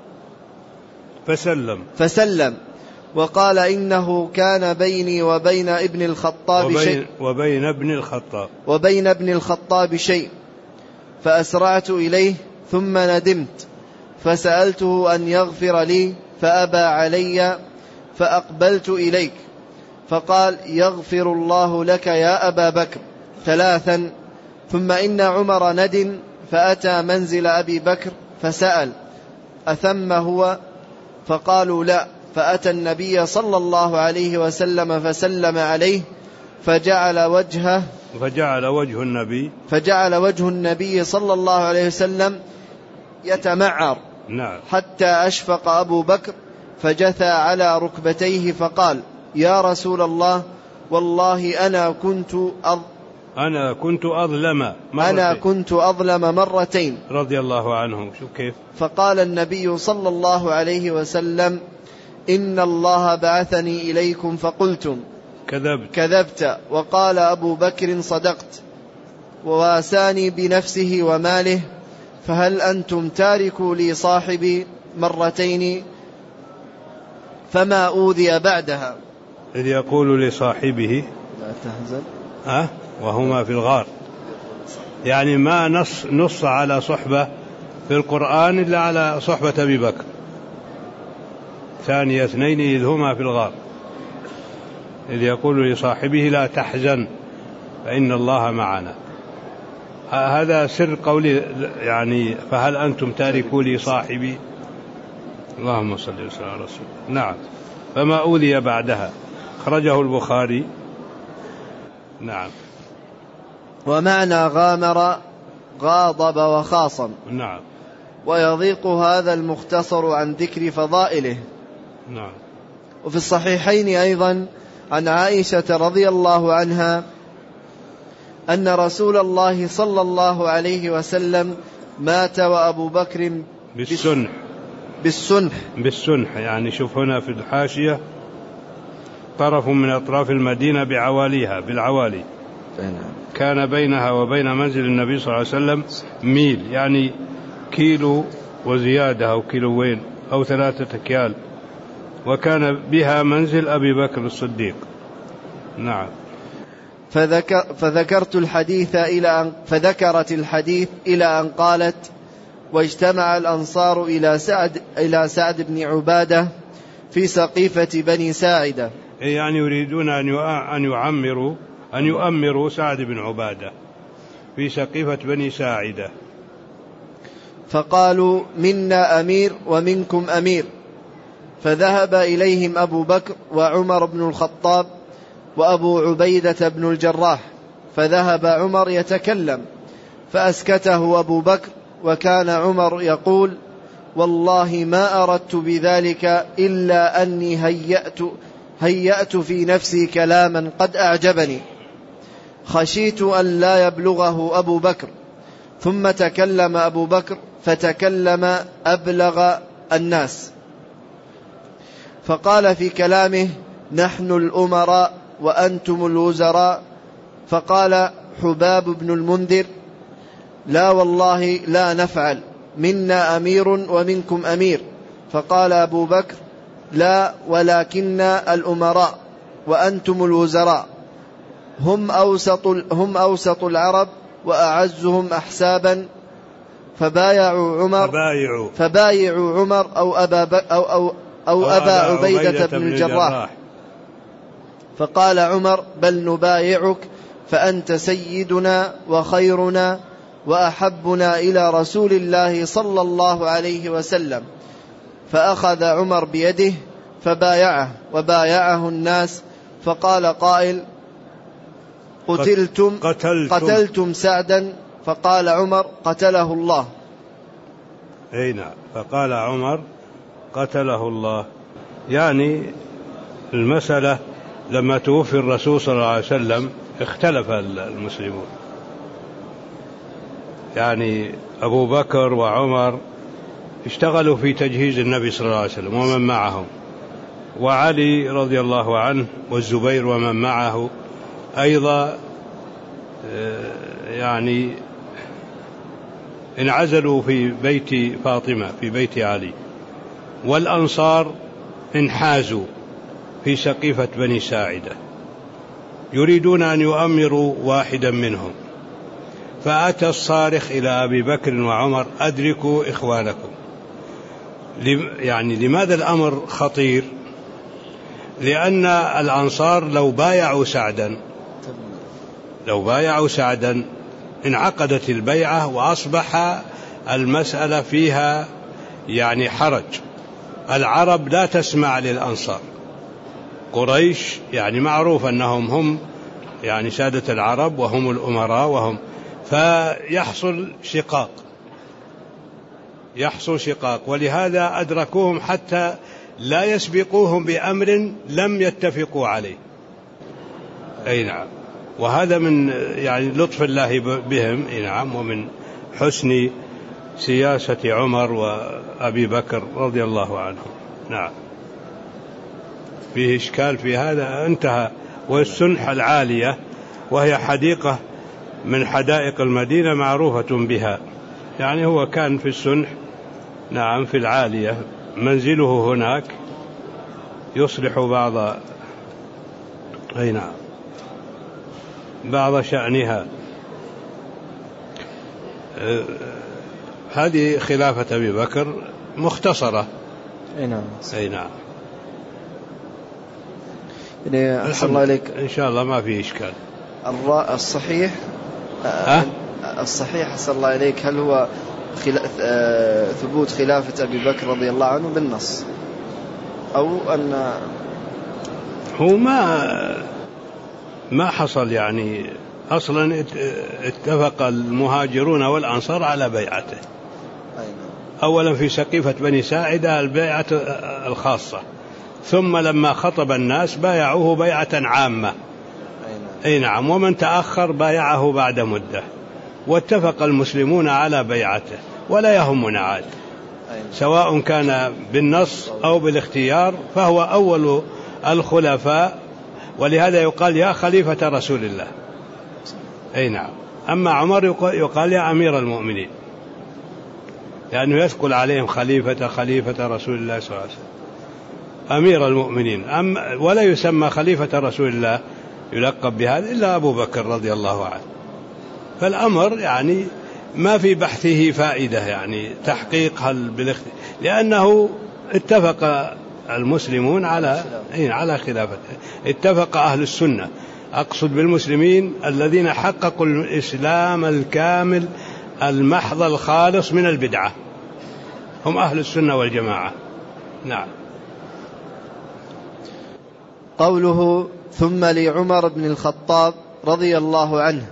فسلم فسلم وقال: إنه كان بيني وبين ابن الخطاب وبين شيء وبين ابن الخطاب وبين ابن الخطاب شيء فأسرعت إليه ثم ندمت فسألته أن يغفر لي فأبى علي، فأقبلت إليك فقال: يغفر الله لك يا أبا بكر. ثلاثا ثم إن عمر ند فأتى منزل أبي بكر فسأل أثم هو؟ فقالوا لا. فأتى النبي صلى الله عليه وسلم فسلم عليه فجعل وجهه فجعل وجه النبي فجعل وجه النبي صلى الله عليه وسلم يتمعر. نعم. حتى أشفق أبو بكر فجثى على ركبتيه فقال يا رسول الله والله أنا كنت أظ... أنا كنت أظلم مرتين. أنا كنت أظلم مرتين رضي الله عنه. شوف كيف. فقال النبي صلى الله عليه وسلم إن الله بعثني إليكم فقلتم كذبت كذبت. وقال أبو بكر صدقت وواساني بنفسه وماله فهل أنتم تاركوا لي صاحبي مرتين فما أوذي بعدها. إذ يقول لصاحبه لا تحزن أه؟ وهما في الغار، يعني ما نص, نص على صحبة في القرآن إلا على صحبة أبي بكر ثاني اثنين إذ هما في الغار، إذ يقول لصاحبه لا تحزن فإن الله معنا. هذا سر قولي يعني فهل أنتم تاركوا لي صاحبي. اللهم صل وسلم على رسول. نعم. فما أوذي بعدها خرجه البخاري. نعم. ومعنى غامر غاضب وخاصم. نعم. ويضيق هذا المختصر عن ذكر فضائله. نعم. وفي الصحيحين أيضا عن عائشة رضي الله عنها أن رسول الله صلى الله عليه وسلم مات وأبو بكر بالسنح بالسنح بالسنح يعني شوف هنا في الحاشية طرف من أطراف المدينة بعواليها بالعوالي كان بينها وبين منزل النبي صلى الله عليه وسلم ميل، يعني كيلو وزيادة أو كيلوين أو ثلاثة أكيال، وكان بها منزل أبي بكر الصديق. نعم. فذكر فذكرت الحديث إلى أن فذكرت الحديث إلى أن قالت واجتمع الأنصار إلى سعد إلى سعد بن عبادة في سقيفة بني ساعدة، يعني يريدون أن يعمروا أن يؤمروا سعد بن عبادة في سقيفة بني ساعدة. فقالوا منا أمير ومنكم أمير، فذهب إليهم أبو بكر وعمر بن الخطاب وأبو عبيدة بن الجراح، فذهب عمر يتكلم فأسكته أبو بكر، وكان عمر يقول والله ما أردت بذلك إلا أني هيأت, هيأت في نفسي كلاما قد أعجبني خشيت أن لا يبلغه أبو بكر. ثم تكلم أبو بكر فتكلم أبلغ الناس، فقال في كلامه نحن الأمراء وأنتم الوزراء. فقال حباب بن المنذر لا والله لا نفعل، منا أمير ومنكم أمير. فقال أبو بكر لا ولكننا الأمراء وأنتم الوزراء، هم أوسط, هم أوسط العرب وأعزهم أحسابا. فبايعوا عمر فبايعوا, فبايعوا عمر أو أبا, أو أو أو أبا عبيدة بن الجراح. فقال عمر بل نبايعك فأنت سيدنا وخيرنا وأحبنا إلى رسول الله صلى الله عليه وسلم. فأخذ عمر بيده فبايعه وبايعه الناس. فقال قائل قتلتم, قتلتم, قتلتم سعدا. فقال عمر قتله الله. هنا فقال عمر قتله الله، يعني المسألة لما توفي الرسول صلى الله عليه وسلم اختلف المسلمون، يعني أبو بكر وعمر اشتغلوا في تجهيز النبي صلى الله عليه وسلم ومن معهم، وعلي رضي الله عنه والزبير ومن معه أيضا يعني انعزلوا في بيت فاطمة في بيت علي، والأنصار انحازوا في سقيفة بني ساعدة يريدون أن يؤمروا واحدا منهم. فأتى الصارخ إلى أبي بكر وعمر أدركوا إخوانكم. يعني لماذا الأمر خطير؟ لأن الأنصار لو بايعوا سعدا لو بايعوا سعدا انعقدت البيعة وأصبح المسألة فيها يعني حرج. العرب لا تسمع للأنصار، قريش يعني معروف أنهم هم يعني سادة العرب وهم الأمراء وهم، فيحصل شقاق يحصل شقاق ولهذا أدركوهم حتى لا يسبقوهم بأمر لم يتفقوا عليه. أي نعم، وهذا من يعني لطف الله بهم. أي نعم، ومن حسن سياسة عمر وأبي بكر رضي الله عنهم. نعم، فيه إشكال في هذا انتهى. والسنحة العالية وهي حديقة من حدائق المدينة معروفة بها، يعني هو كان في السنح، نعم، في العالية منزله هناك يصلح بعض أي نعم بعض شأنها. هذه خلافة أبي بكر مختصرة. أي نعم. أي نعم. يعني أحسن الله عليك، إن شاء الله ما في إشكال. الصحيح أه؟ الصحيح أحسن الله عليك، هل هو خلا... ثبوت خلافة أبي بكر رضي الله عنه بالنص، أو أن هو ما ما حصل يعني أصلا اتفق المهاجرون والأنصار على بيعته. أولا في سقيفة بني ساعدة البيعة الخاصة، ثم لما خطب الناس بايعوه بيعة عامة. أي نعم، ومن تأخر بايعه بعد مدة، واتفق المسلمون على بيعته ولا يهمنا عاد، سواء كان بالنص أو بالاختيار، فهو أول الخلفاء، ولهذا يقال يا خليفة رسول الله. أي نعم. أما عمر يقال يا أمير المؤمنين، لأنه يثقل عليهم خليفة خليفة رسول الله صلى الله عليه وسلم، أمير المؤمنين. أما ولا يسمى خليفة رسول الله يلقب بهذا إلا أبو بكر رضي الله عنه. فالأمر يعني ما في بحثه فائدة، يعني تحقيق هل بالاختيار، لأنه اتفق المسلمون على على خلافته، اتفق أهل السنة، أقصد بالمسلمين الذين حققوا الإسلام الكامل المحض الخالص من البدعة، هم أهل السنة والجماعة. نعم. قوله ثم لعمر بن الخطاب رضي الله عنه،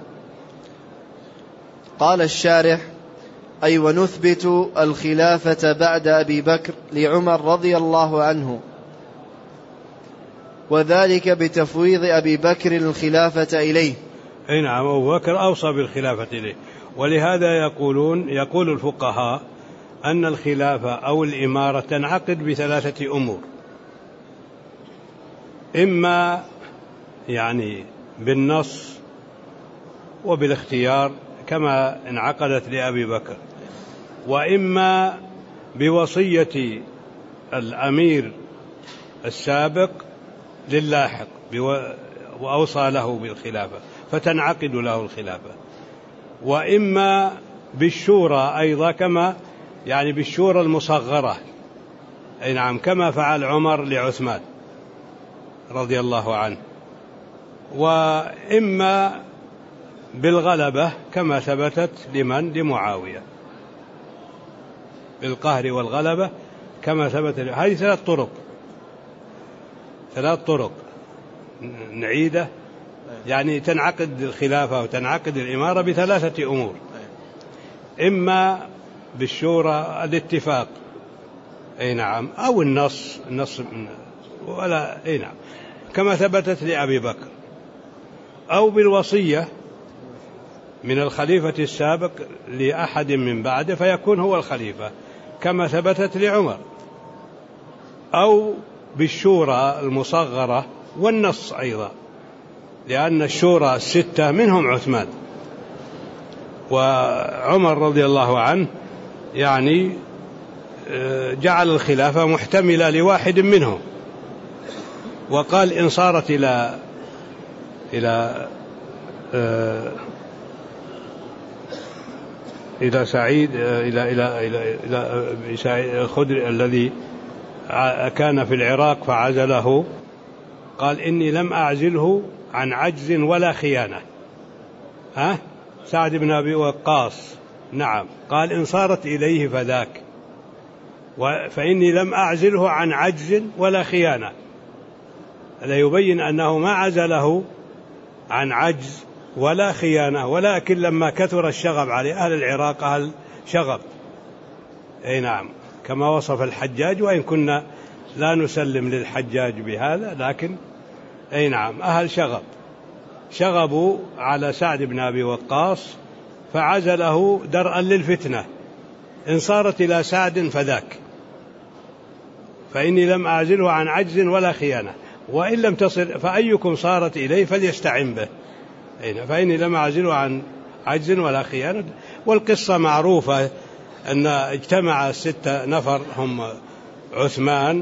قال الشارح: أي ونثبت الخلافة بعد أبي بكر لعمر رضي الله عنه، وذلك بتفويض أبي بكر الخلافة إليه. أي نعم، أبو بكر أوصى بالخلافة إليه، ولهذا يقولون يقول الفقهاء أن الخلافة أو الإمارة تنعقد بثلاثة أمور: إما يعني بالنص وبالاختيار كما انعقدت لأبي بكر، وإما بوصية الأمير السابق للاحق وأوصى له بالخلافة فتنعقد له الخلافة، وإما بالشورى أيضا، كما يعني بالشورى المصغرة. أي نعم، كما فعل عمر لعثمان رضي الله عنه، وإما بالغلبة كما ثبتت لمن لمعاوية، بالقهر والغلبة كما ثبت. هذه ثلاث طرق ثلاث طرق نعيدة، يعني تنعقد الخلافة وتنعقد الإمارة بثلاثة أمور: إما بالشورى الاتفاق، أي نعم، أو النص النص ولا أي نعم كما ثبتت لأبي بكر، أو بالوصية من الخليفة السابق لأحد من بعده فيكون هو الخليفة كما ثبتت لعمر، أو بالشورى المصغرة والنص أيضا، لأن الشورى الستة منهم عثمان، وعمر رضي الله عنه يعني جعل الخلافة محتملة لواحد منهم، وقال إن صارت إلى إلى إلى سعيد إلى إلى إلى إلى سعيد الخدري الذي كان في العراق فعزله، قال إني لم أعزله عن عجز ولا خيانة، ها سعد بن أبي وقاص، نعم، قال إن صارت إليه فذاك، فإني لم أعزله عن عجز ولا خيانة. هذا يبين أنه ما عزله عن عجز ولا خيانة، ولكن لما كثر الشغب عليه، أهل العراق أهل شغب، أي نعم، كما وصف الحجاج، وإن كنا لا نسلم للحجاج بهذا، لكن أي نعم أهل شغب، شغبوا على سعد بن أبي وقاص فعزله درءا للفتنة. إن صارت إلى سعد فذاك، فإني لم أعزله عن عجز ولا خيانة، وإن لم تصل فأيكم صارت إليه فليستعن به، فإني لم أعزله عن عجز ولا خيانة. والقصة معروفة، أن اجتمع ستة نفر هم عثمان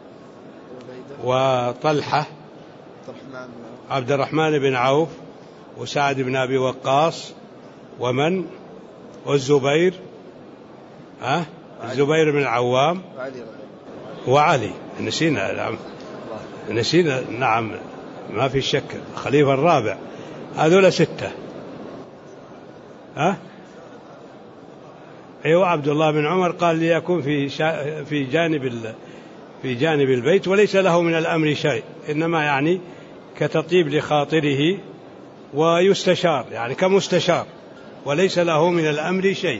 وطلحة عبد الرحمن بن عوف وسعد بن أبي وقاص ومن والزبير ها الزبير بن العوام وعلي، نسينا نعم نسينا نعم ما في شك، الخليفة الرابع، هذول ستة. ها أيوة عبد الله بن عمر قال ليكون في شا... في جانب ال... في جانب البيت وليس له من الأمر شيء، إنما يعني كتطيب لخاطره ويستشار، يعني كمستشار، وليس له من الأمر شيء.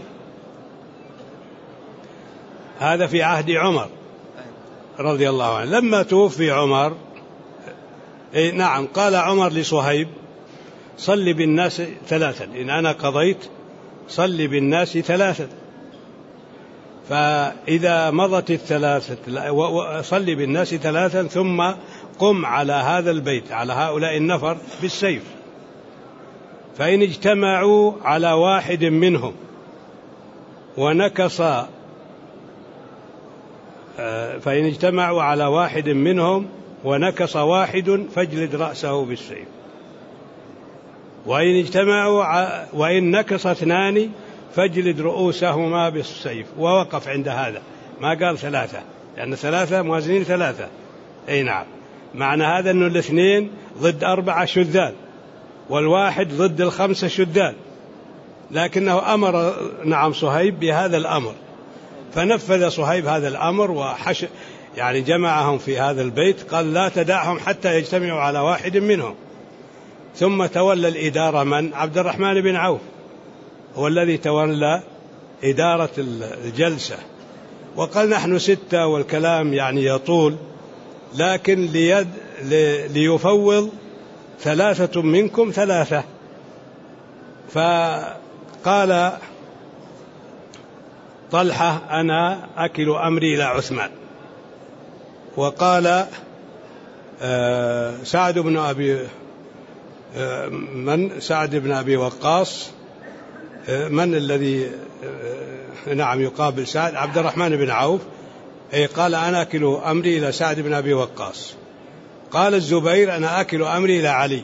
هذا في عهد عمر رضي الله عنه. لما توفي عمر، إيه نعم، قال عمر لصهيب صل بالناس ثلاثا، إن أنا قضيت صل بالناس ثلاثا، فإذا مضت الثلاثة صل بالناس ثلاثا ثم قم على هذا البيت، على هؤلاء النفر بالسيف، فإن اجتمعوا على واحد منهم ونكص فإن اجتمعوا على واحد منهم ونكص واحد فاجلد رأسه بالسيف، وإن اجتمعوا وإن نكص اثنان فاجلد رؤوسهما بالسيف. ووقف عند هذا، ما قال ثلاثة، لأن ثلاثة موازنين ثلاثة، أي نعم، معنى هذا أن الاثنين ضد أربعة شذال والواحد ضد الخمسة شذال، لكنه أمر نعم صهيب بهذا الأمر، فنفذ صهيب هذا الأمر وحش يعني جمعهم في هذا البيت، قال لا تدعهم حتى يجتمعوا على واحد منهم. ثم تولى الإدارة من؟ عبد الرحمن بن عوف هو الذي تولى إدارة الجلسة، وقال نحن ستة والكلام يعني يطول، لكن ليد ليفوض ثلاثة منكم ثلاثة. فقال طلحة أنا أكل أمري إلى عثمان، وقال سعد بن أبي من سعد بن أبي وقاص من الذي نعم يقابل سعد؟ عبد الرحمن بن عوف، أي قال أنا أكل أمري إلى سعد بن أبي وقاص. قال الزبير أنا أكل أمري إلى علي.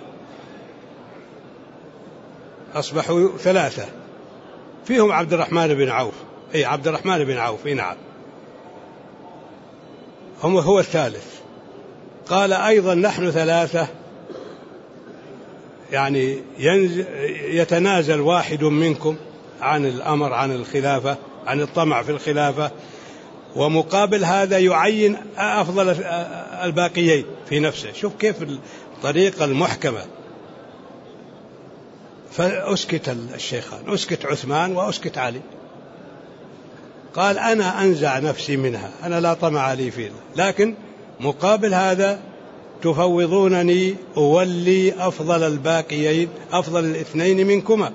أصبحوا ثلاثة، فيهم عبد الرحمن بن عوف، أي عبد الرحمن بن عوف، أي نعم، هم هو الثالث. قال أيضا نحن ثلاثة، يعني يتنازل واحد منكم عن الأمر عن الخلافة، عن الطمع في الخلافة، ومقابل هذا يعين أفضل الباقيين في نفسه. شوف كيف الطريقة المحكمة. فأسكت الشيخان، أسكت عثمان وأسكت علي، قال أنا أنزع نفسي منها، أنا لا طمع لي فيها، لكن مقابل هذا تفوضونني أولي أفضل الباقيين، أفضل الاثنين منكما.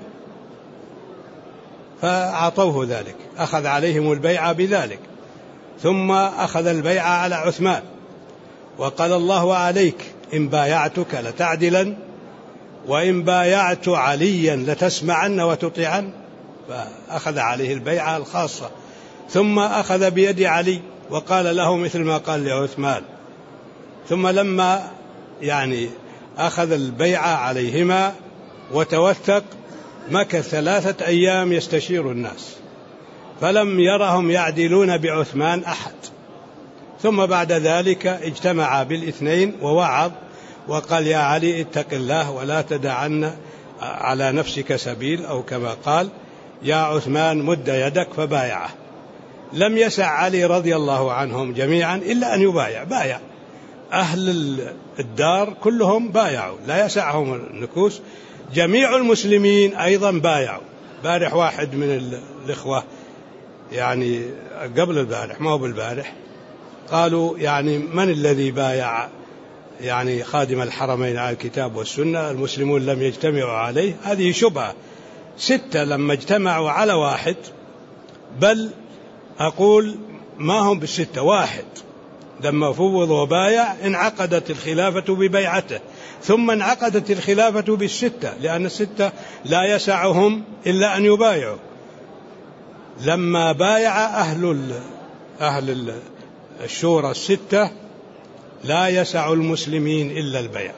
فأعطوه ذلك، أخذ عليهم البيعة بذلك، ثم أخذ البيعة على عثمان، وقال الله عليك إن بايعتك لتعدلا، وإن بايعت عليا لتسمعن وتطيعن، فأخذ عليه البيعة الخاصة. ثم أخذ بيد علي وقال له مثل ما قال لعثمان. ثم لما يعني أخذ البيعة عليهما وتوثق، مكث ثلاثة أيام يستشير الناس، فلم يرهم يعدلون بعثمان أحد. ثم بعد ذلك اجتمع بالاثنين ووعظ وقال يا علي اتق الله ولا تدعن على نفسك سبيل، أو كما قال يا عثمان مد يدك فبايعه. لم يسع علي رضي الله عنهم جميعا إلا أن يبايع، بايع أهل الدار كلهم بايعوا، لا يسعهم النكوس. جميع المسلمين أيضا بايعوا. بارح واحد من الإخوة يعني قبل البارح ما هو بالبارح قالوا يعني من الذي بايع يعني خادم الحرمين على الكتاب والسنة؟ المسلمون لم يجتمعوا عليه. هذه شبهة. ستة لما اجتمعوا على واحد، بل أقول ما هم بالستة، واحد لما فوض وبايع انعقدت الخلافة ببيعته، ثم انعقدت الخلافة بالستة، لأن الستة لا يسعهم إلا أن يبايعوا. لما بايع أهل أهل الشورى الستة لا يسع المسلمين إلا البيعة.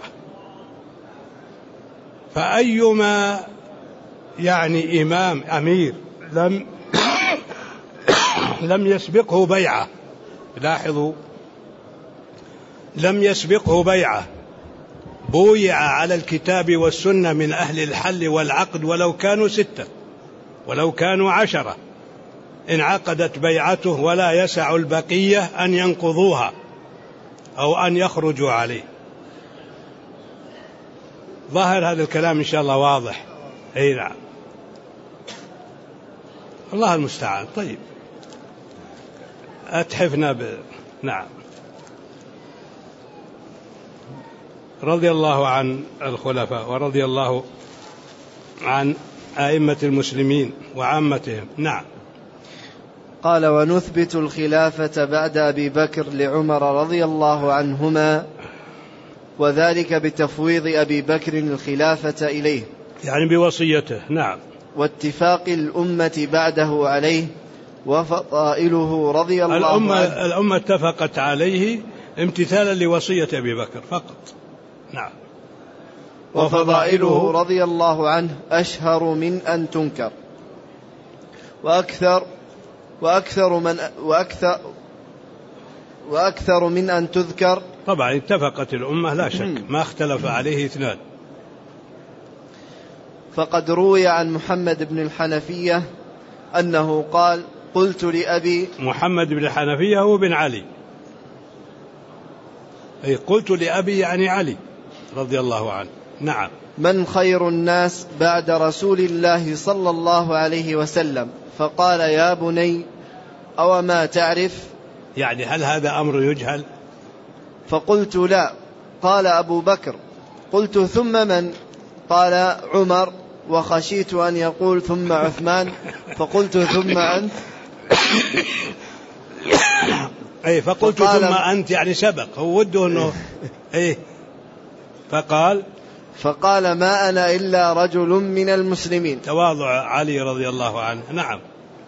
فأيما يعني إمام أمير لم لم يسبقه بيعة، لاحظوا لم يسبقه بيعة، بويع على الكتاب والسنة من أهل الحل والعقد ولو كانوا ستة ولو كانوا عشرة، انعقدت بيعته ولا يسع البقية أن ينقضوها أو أن يخرجوا عليه. ظاهر هذا الكلام إن شاء الله واضح. أي نعم، الله المستعان. طيب أتحفنا ب... نعم. رضي الله عن الخلفاء ورضي الله عن أئمة المسلمين وعامتهم. نعم. قال: ونثبت الخلافة بعد أبي بكر لعمر رضي الله عنهما، وذلك بتفويض أبي بكر الخلافة إليه، يعني بوصيته. نعم. واتفاق الأمة بعده عليه، وفضائله رضي الله الأمة عنه. الأمة اتفقت عليه امتثالا لوصية أبي بكر فقط. نعم. وفضائله رضي الله عنه أشهر من أن تنكر، وأكثر وأكثر من وأكثر وأكثر من أن تذكر. طبعا اتفقت الأمة لا شك، ما اختلف عليه اثنان. فقد روي عن محمد بن الحنفية أنه قال: قلت لأبي. محمد بن الحنفية هو بن علي. أي قلت لأبي يعني علي رضي الله عنه. نعم. من خير الناس بعد رسول الله صلى الله عليه وسلم؟ فقال: يا بني، أو ما تعرف؟ يعني هل هذا أمر يجهل؟ فقلت: لا. قال أبو بكر. قلت: ثم من؟ قال: عمر. وخشيت أن يقول ثم عثمان، فقلت: ثم أنت. أي فقلت ثم أنت يعني سبق، هو وده أنه إيه. فقال فقال: ما أنا إلا رجل من المسلمين. تواضع علي رضي الله عنه. نعم.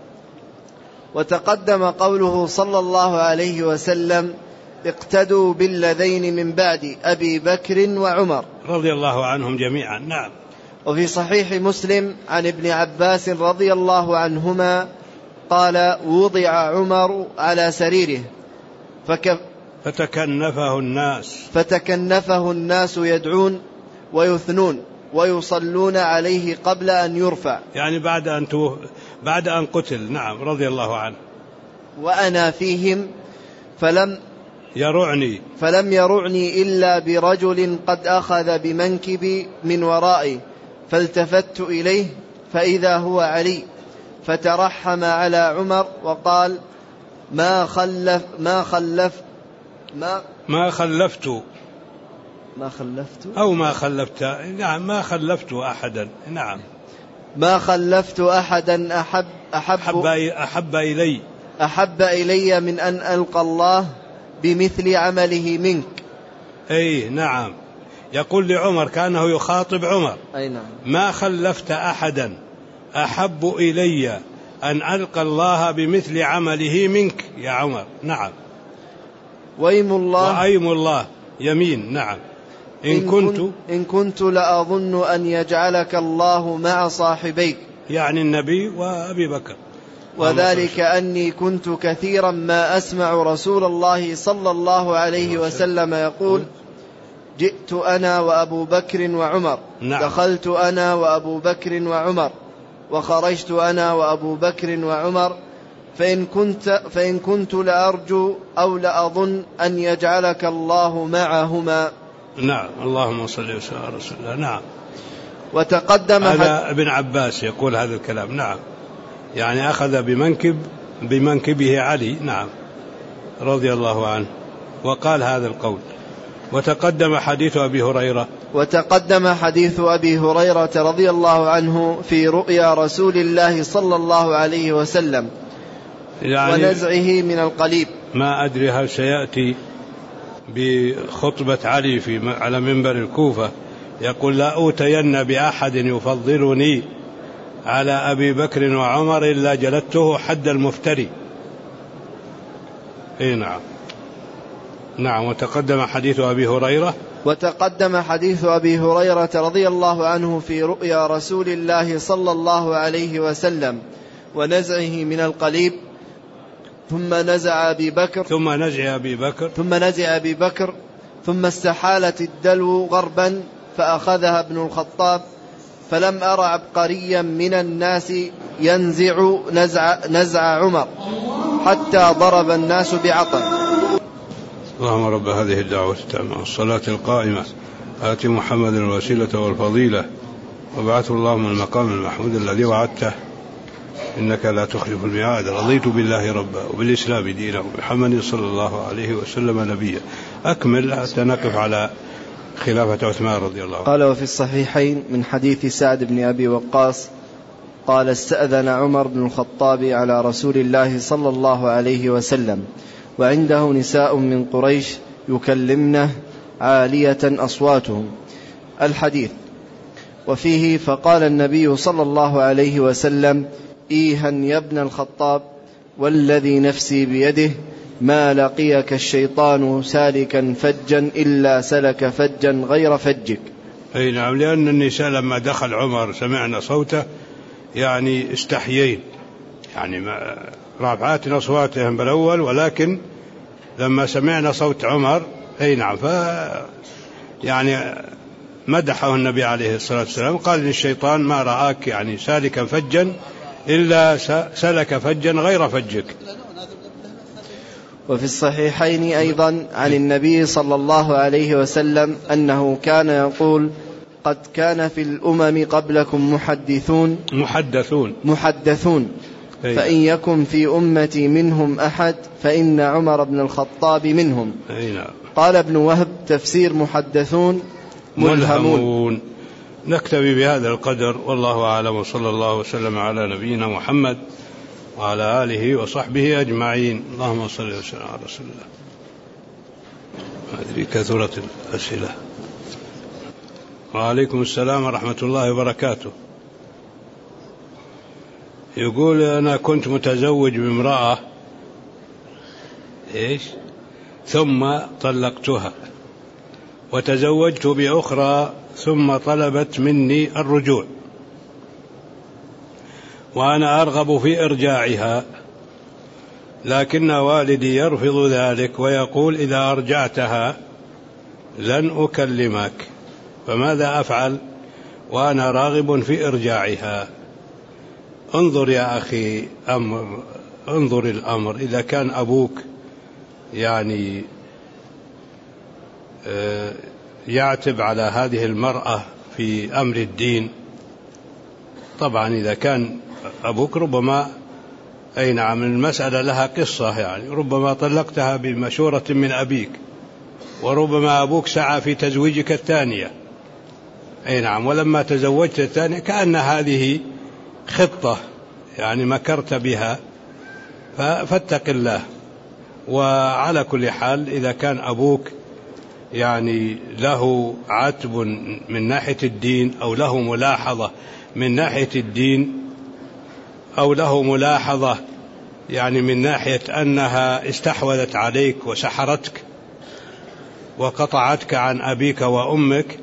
وتقدم قوله صلى الله عليه وسلم: اقتدوا بالذين من بعد أبي بكر وعمر رضي الله عنهم جميعا. نعم. وفي صحيح مسلم عن ابن عباس رضي الله عنهما قال: وضع عمر على سريره فك فتكنفه الناس فتكنفه الناس يدعون ويثنون ويصلون عليه قبل أن يرفع، يعني بعد أن تو... بعد أن قتل. نعم رضي الله عنه. وأنا فيهم فلم يرعني فلم يرعني إلا برجل قد أخذ بمنكبي من ورائي، فالتفت إليه فإذا هو علي، فترحم على عمر وقال: ما خلف ما خلف ما ما خلفت ما خلفت أو ما خلفت. نعم ما خلفت أحدا. نعم ما خلفت أحدا أحب أحب أحب, أحب إلي أحب إلي من أن ألقى الله بمثل عمله منك. أي نعم. يقول لعمر كأنه يخاطب عمر. أي نعم. ما خلفت أحدا أحب إلي أن ألقى الله بمثل عمله منك يا عمر. نعم. وأيم الله وأيم الله يمين. نعم. إن, إن كنت إن كنت لأظن أن يجعلك الله مع صاحبيك، يعني النبي وأبي بكر، وذلك أني كنت كثيرا ما أسمع رسول الله صلى الله عليه وسلم يقول: جئت أنا وأبو بكر وعمر. نعم. دخلت أنا وأبو بكر وعمر، وخرجت أنا وأبو بكر وعمر، فإن كنت, فإن كنت لأرجو أو لأظن أن يجعلك الله معهما. نعم. اللهم صل وسلم على رسول الله. نعم. وتقدم هذا ابن عباس يقول هذا الكلام. نعم. يعني أخذ بمنكب بمنكبه علي. نعم. رضي الله عنه، وقال هذا القول. وتقدم حديث أبي هريرة وتقدم حديث أبي هريرة رضي الله عنه في رؤيا رسول الله صلى الله عليه وسلم يعني ونزعه من القليب. ما أدري هل سيأتي بخطبة علي في على منبر الكوفة يقول لا أوتين بأحد يفضلني على أبي بكر وعمر إلا جلدته حد المفتري. إيه نعم. نعم. وتقدم حديث أبي هريرة وتقدم حديث أبي هريرة رضي الله عنه في رؤيا رسول الله صلى الله عليه وسلم ونزعه من القليب. ثم نزع أبي بكر ثم نزع أبي بكر ثم نزع أبي بكر ثم استحالت الدلو غربا فأخذها ابن الخطاب، فلم أر عبقريا من الناس ينزع نزع, نزع عمر حتى ضرب الناس بعطر. اللهم رب هذه الدعوة التامة والصلاة القائمة آت محمد الوسيلة والفضيلة وابعثه اللهم المقام المحمود الذي وعدته إنك لا تخلف الميعاد. رضيت بالله ربا وبالإسلام دينا وبمحمد صلى الله عليه وسلم نبيا. أكمل حتى نقف على خلافة عثمان رضي الله عنه. قال وفي الصحيحين من حديث سعد بن أبي وقاص قال استأذن عمر بن الخطاب على رسول الله صلى الله عليه وسلم وعنده نساء من قريش يكلمنه عالية أصواتهم. الحديث. وفيه فقال النبي صلى الله عليه وسلم إيها يا ابن الخطاب والذي نفسي بيده ما لقيك الشيطان سالكا فجا إلا سلك فجا غير فجك. أي نعم. لأن النساء لما دخل عمر سمعنا صوته يعني استحيين، يعني رافعات أصواتهم بالأول، ولكن لما سمعنا صوت عمر أي نعم ف يعني مدحه النبي عليه الصلاة والسلام قال للشيطان ما رآك يعني سالكا فجا إلا سلك فجا غير فجك. وفي الصحيحين أيضا عن النبي صلى الله عليه وسلم أنه كان يقول قد كان في الأمم قبلكم محدثون محدثون محدثون فإن يكن في أمتي منهم أحد فإن عمر بن الخطاب منهم. قال ابن وهب تفسير محدثون ملهمون, ملهمون. نكتفي بهذا القدر والله أعلم، وصلى الله وسلم على نبينا محمد وعلى آله وصحبه أجمعين. اللهم صل وسلم على رسول الله. هذه كثرة الأسئلة. وعليكم السلام ورحمة الله وبركاته. يقول أنا كنت متزوج بامرأة إيش ثم طلقتها وتزوجت بأخرى ثم طلبت مني الرجوع وأنا أرغب في إرجاعها، لكن والدي يرفض ذلك ويقول إذا أرجعتها لن أكلمك، فماذا أفعل وأنا راغب في إرجاعها؟ انظر يا أخي أمر انظر الأمر، إذا كان أبوك يعني يعتب على هذه المرأة في أمر الدين، طبعا إذا كان أبوك ربما أي نعم المسألة لها قصة، يعني ربما طلقتها بمشورة من أبيك، وربما أبوك سعى في تزويجك الثانية أي نعم، ولما تزوجت الثانية كأن هذه خطة يعني مكرت بها، فاتق الله. وعلى كل حال إذا كان أبوك يعني له عتب من ناحية الدين أو له ملاحظة من ناحية الدين أو له ملاحظة يعني من ناحية أنها استحوذت عليك وسحرتك وقطعتك عن أبيك وأمك،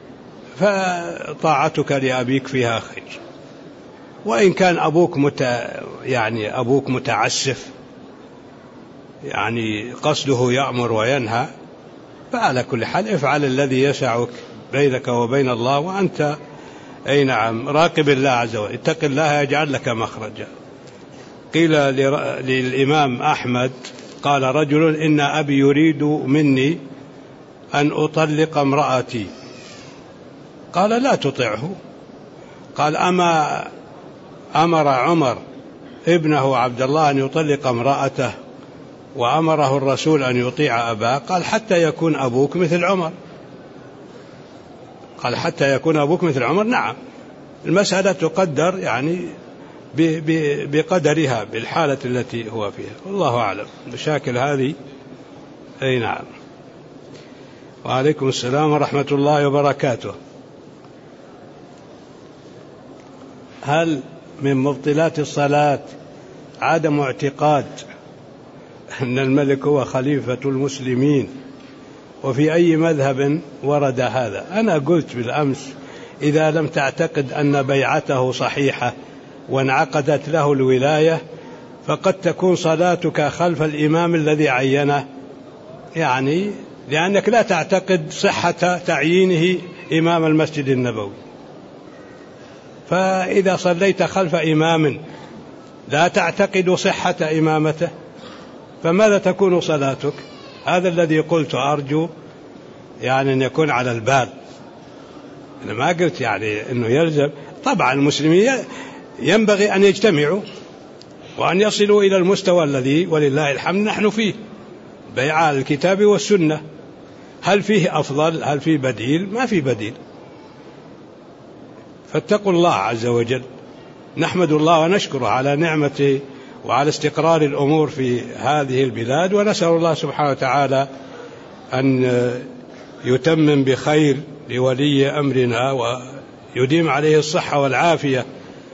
فطاعتك لأبيك فيها خير. وإن كان أبوك مت يعني أبوك متعسف يعني قصده يأمر وينهى، فعلى كل حال افعل الذي يسعك بينك وبين الله، وأنت أي نعم راقب الله عز وجل، اتق الله يجعل لك مخرجا. قيل للإمام أحمد قال رجل إن أبي يريد مني أن أطلق امرأتي، قال لا تطعه. قال أما أمر عمر ابنه عبد الله أن يطلق امرأته وأمره الرسول أن يطيع أباه؟ قال حتى يكون أبوك مثل عمر. قال حتى يكون أبوك مثل عمر. نعم، المسألة تقدر يعني بقدرها بالحالة التي هو فيها، والله أعلم. مشاكل هذه أي نعم. وعليكم السلام ورحمة الله وبركاته. هل من مبطلات الصلاة عدم اعتقاد أن الملك هو خليفة المسلمين؟ وفي أي مذهب ورد هذا؟ أنا قلت بالأمس إذا لم تعتقد أن بيعته صحيحة وانعقدت له الولاية فقد تكون صلاتك خلف الإمام الذي عينه، يعني لأنك لا تعتقد صحة تعيينه إمام المسجد النبوي. فإذا صليت خلف إمام لا تعتقد صحة إمامته فماذا تكون صلاتك؟ هذا الذي قلت، أرجو يعني أن يكون على البال. أنا ما قلت يعني أنه يلزم، طبعا المسلمين ينبغي أن يجتمعوا وأن يصلوا إلى المستوى الذي ولله الحمد نحن فيه، بيع الكتاب والسنة. هل فيه أفضل؟ هل فيه بديل؟ ما في بديل. فاتقوا الله عز وجل. نحمد الله ونشكره على نعمته وعلى استقرار الأمور في هذه البلاد، ونسأل الله سبحانه وتعالى أن يتمم بخير لولي أمرنا ويديم عليه الصحة والعافية،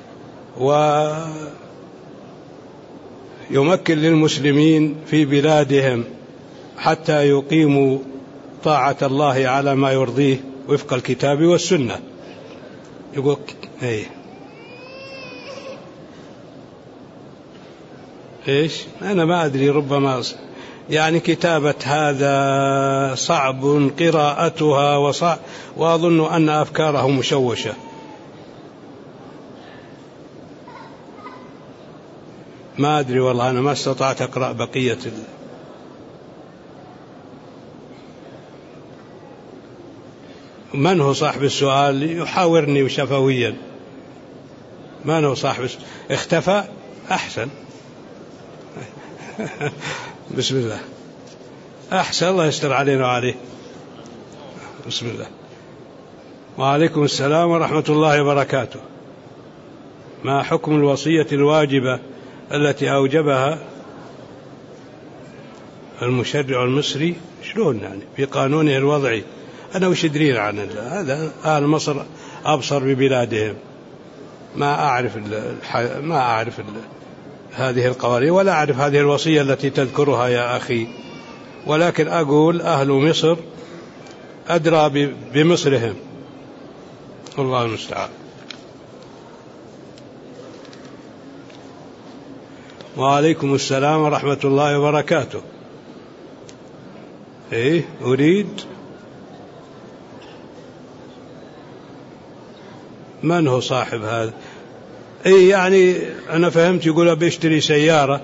ويمكن للمسلمين في بلادهم حتى يقيموا طاعة الله على ما يرضيه وفق الكتاب والسنة. يقول ايه ايش انا ما ادري، ربما يعني كتابة هذا صعب قراءتها وصعب، واظن ان افكاره مشوشة. ما ادري والله، انا ما استطعت اقرأ بقية ال... من هو صاحب السؤال؟ يحاورني شفويا. من هو صاحب السؤال؟ اختفى؟ أحسن. بسم الله. أحسن، الله يستر علينا وعليه. بسم الله. وعليكم السلام ورحمة الله وبركاته. ما حكم الوصية الواجبة التي أوجبها المشرع المصري؟ شلون يعني في قانونه الوضعي؟ أنا وش أدري عن هذا؟ أهل مصر أبصر ببلادهم، ما أعرف الح... ما أعرف ال... هذه القوانين ولا أعرف هذه الوصية التي تذكرها يا أخي، ولكن أقول أهل مصر أدرى ب... بمصرهم، الله المستعان. وعليكم السلام ورحمة الله وبركاته. إيه أريد من هو صاحب هذا؟ اي يعني انا فهمت يقول بيشتري سيارة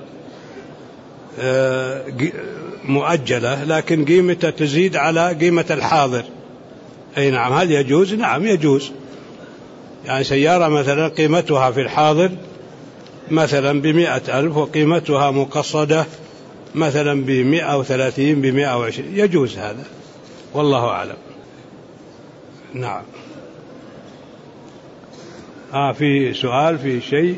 مؤجلة لكن قيمتها تزيد على قيمة الحاضر. اي نعم، هل يجوز؟ نعم يجوز. يعني سيارة مثلا قيمتها في الحاضر مثلا بمئة ألف وقيمتها مقصدة مثلا بمئة وثلاثين بمئة وعشرين، يجوز هذا، والله أعلم. نعم. آه في سؤال في شيء؟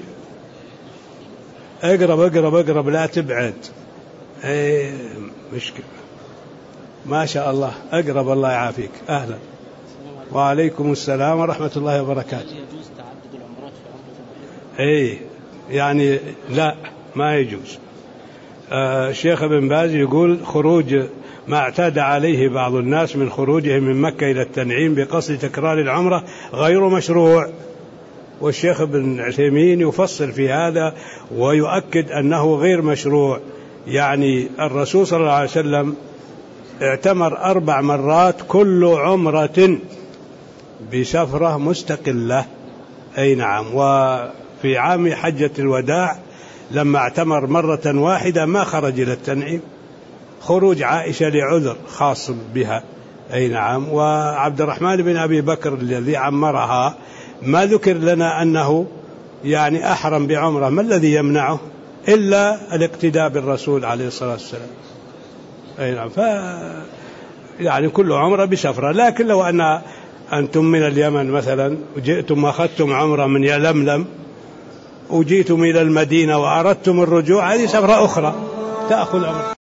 اقرب اقرب اقرب لا تبعد. ايه مشكلة، ما شاء الله اقرب، الله يعافيك. اهلا. وعليكم السلام ورحمة الله وبركاته. يجوز تعدد العمرات في عمرة واحدة؟ ايه يعني لا ما يجوز. آه الشيخ ابن باز يقول خروج ما اعتاد عليه بعض الناس من خروجهم من مكة إلى التنعيم بقصد تكرار العمرة غير مشروع، والشيخ ابن عثيمين يفصل في هذا ويؤكد أنه غير مشروع. يعني الرسول صلى الله عليه وسلم اعتمر أربع مرات كل عمرة بسفرة مستقلة. أي نعم. وفي عام حجة الوداع لما اعتمر مرة واحدة ما خرج إلى التنعيم، خروج عائشة لعذر خاص بها. أي نعم. وعبد الرحمن بن أبي بكر الذي عمرها ما ذكر لنا أنه يعني أحرم بعمرة، ما الذي يمنعه إلا الاقتداء بالرسول عليه الصلاة والسلام. أي نعم. ف يعني كل عمرة بسفرة. لكن لو أن أنتم من اليمن مثلا وجئتم أخذتم عمرة من يلملم وجئتم إلى المدينة وأردتم الرجوع، هذه سفرة أخرى تأخذ عمرة.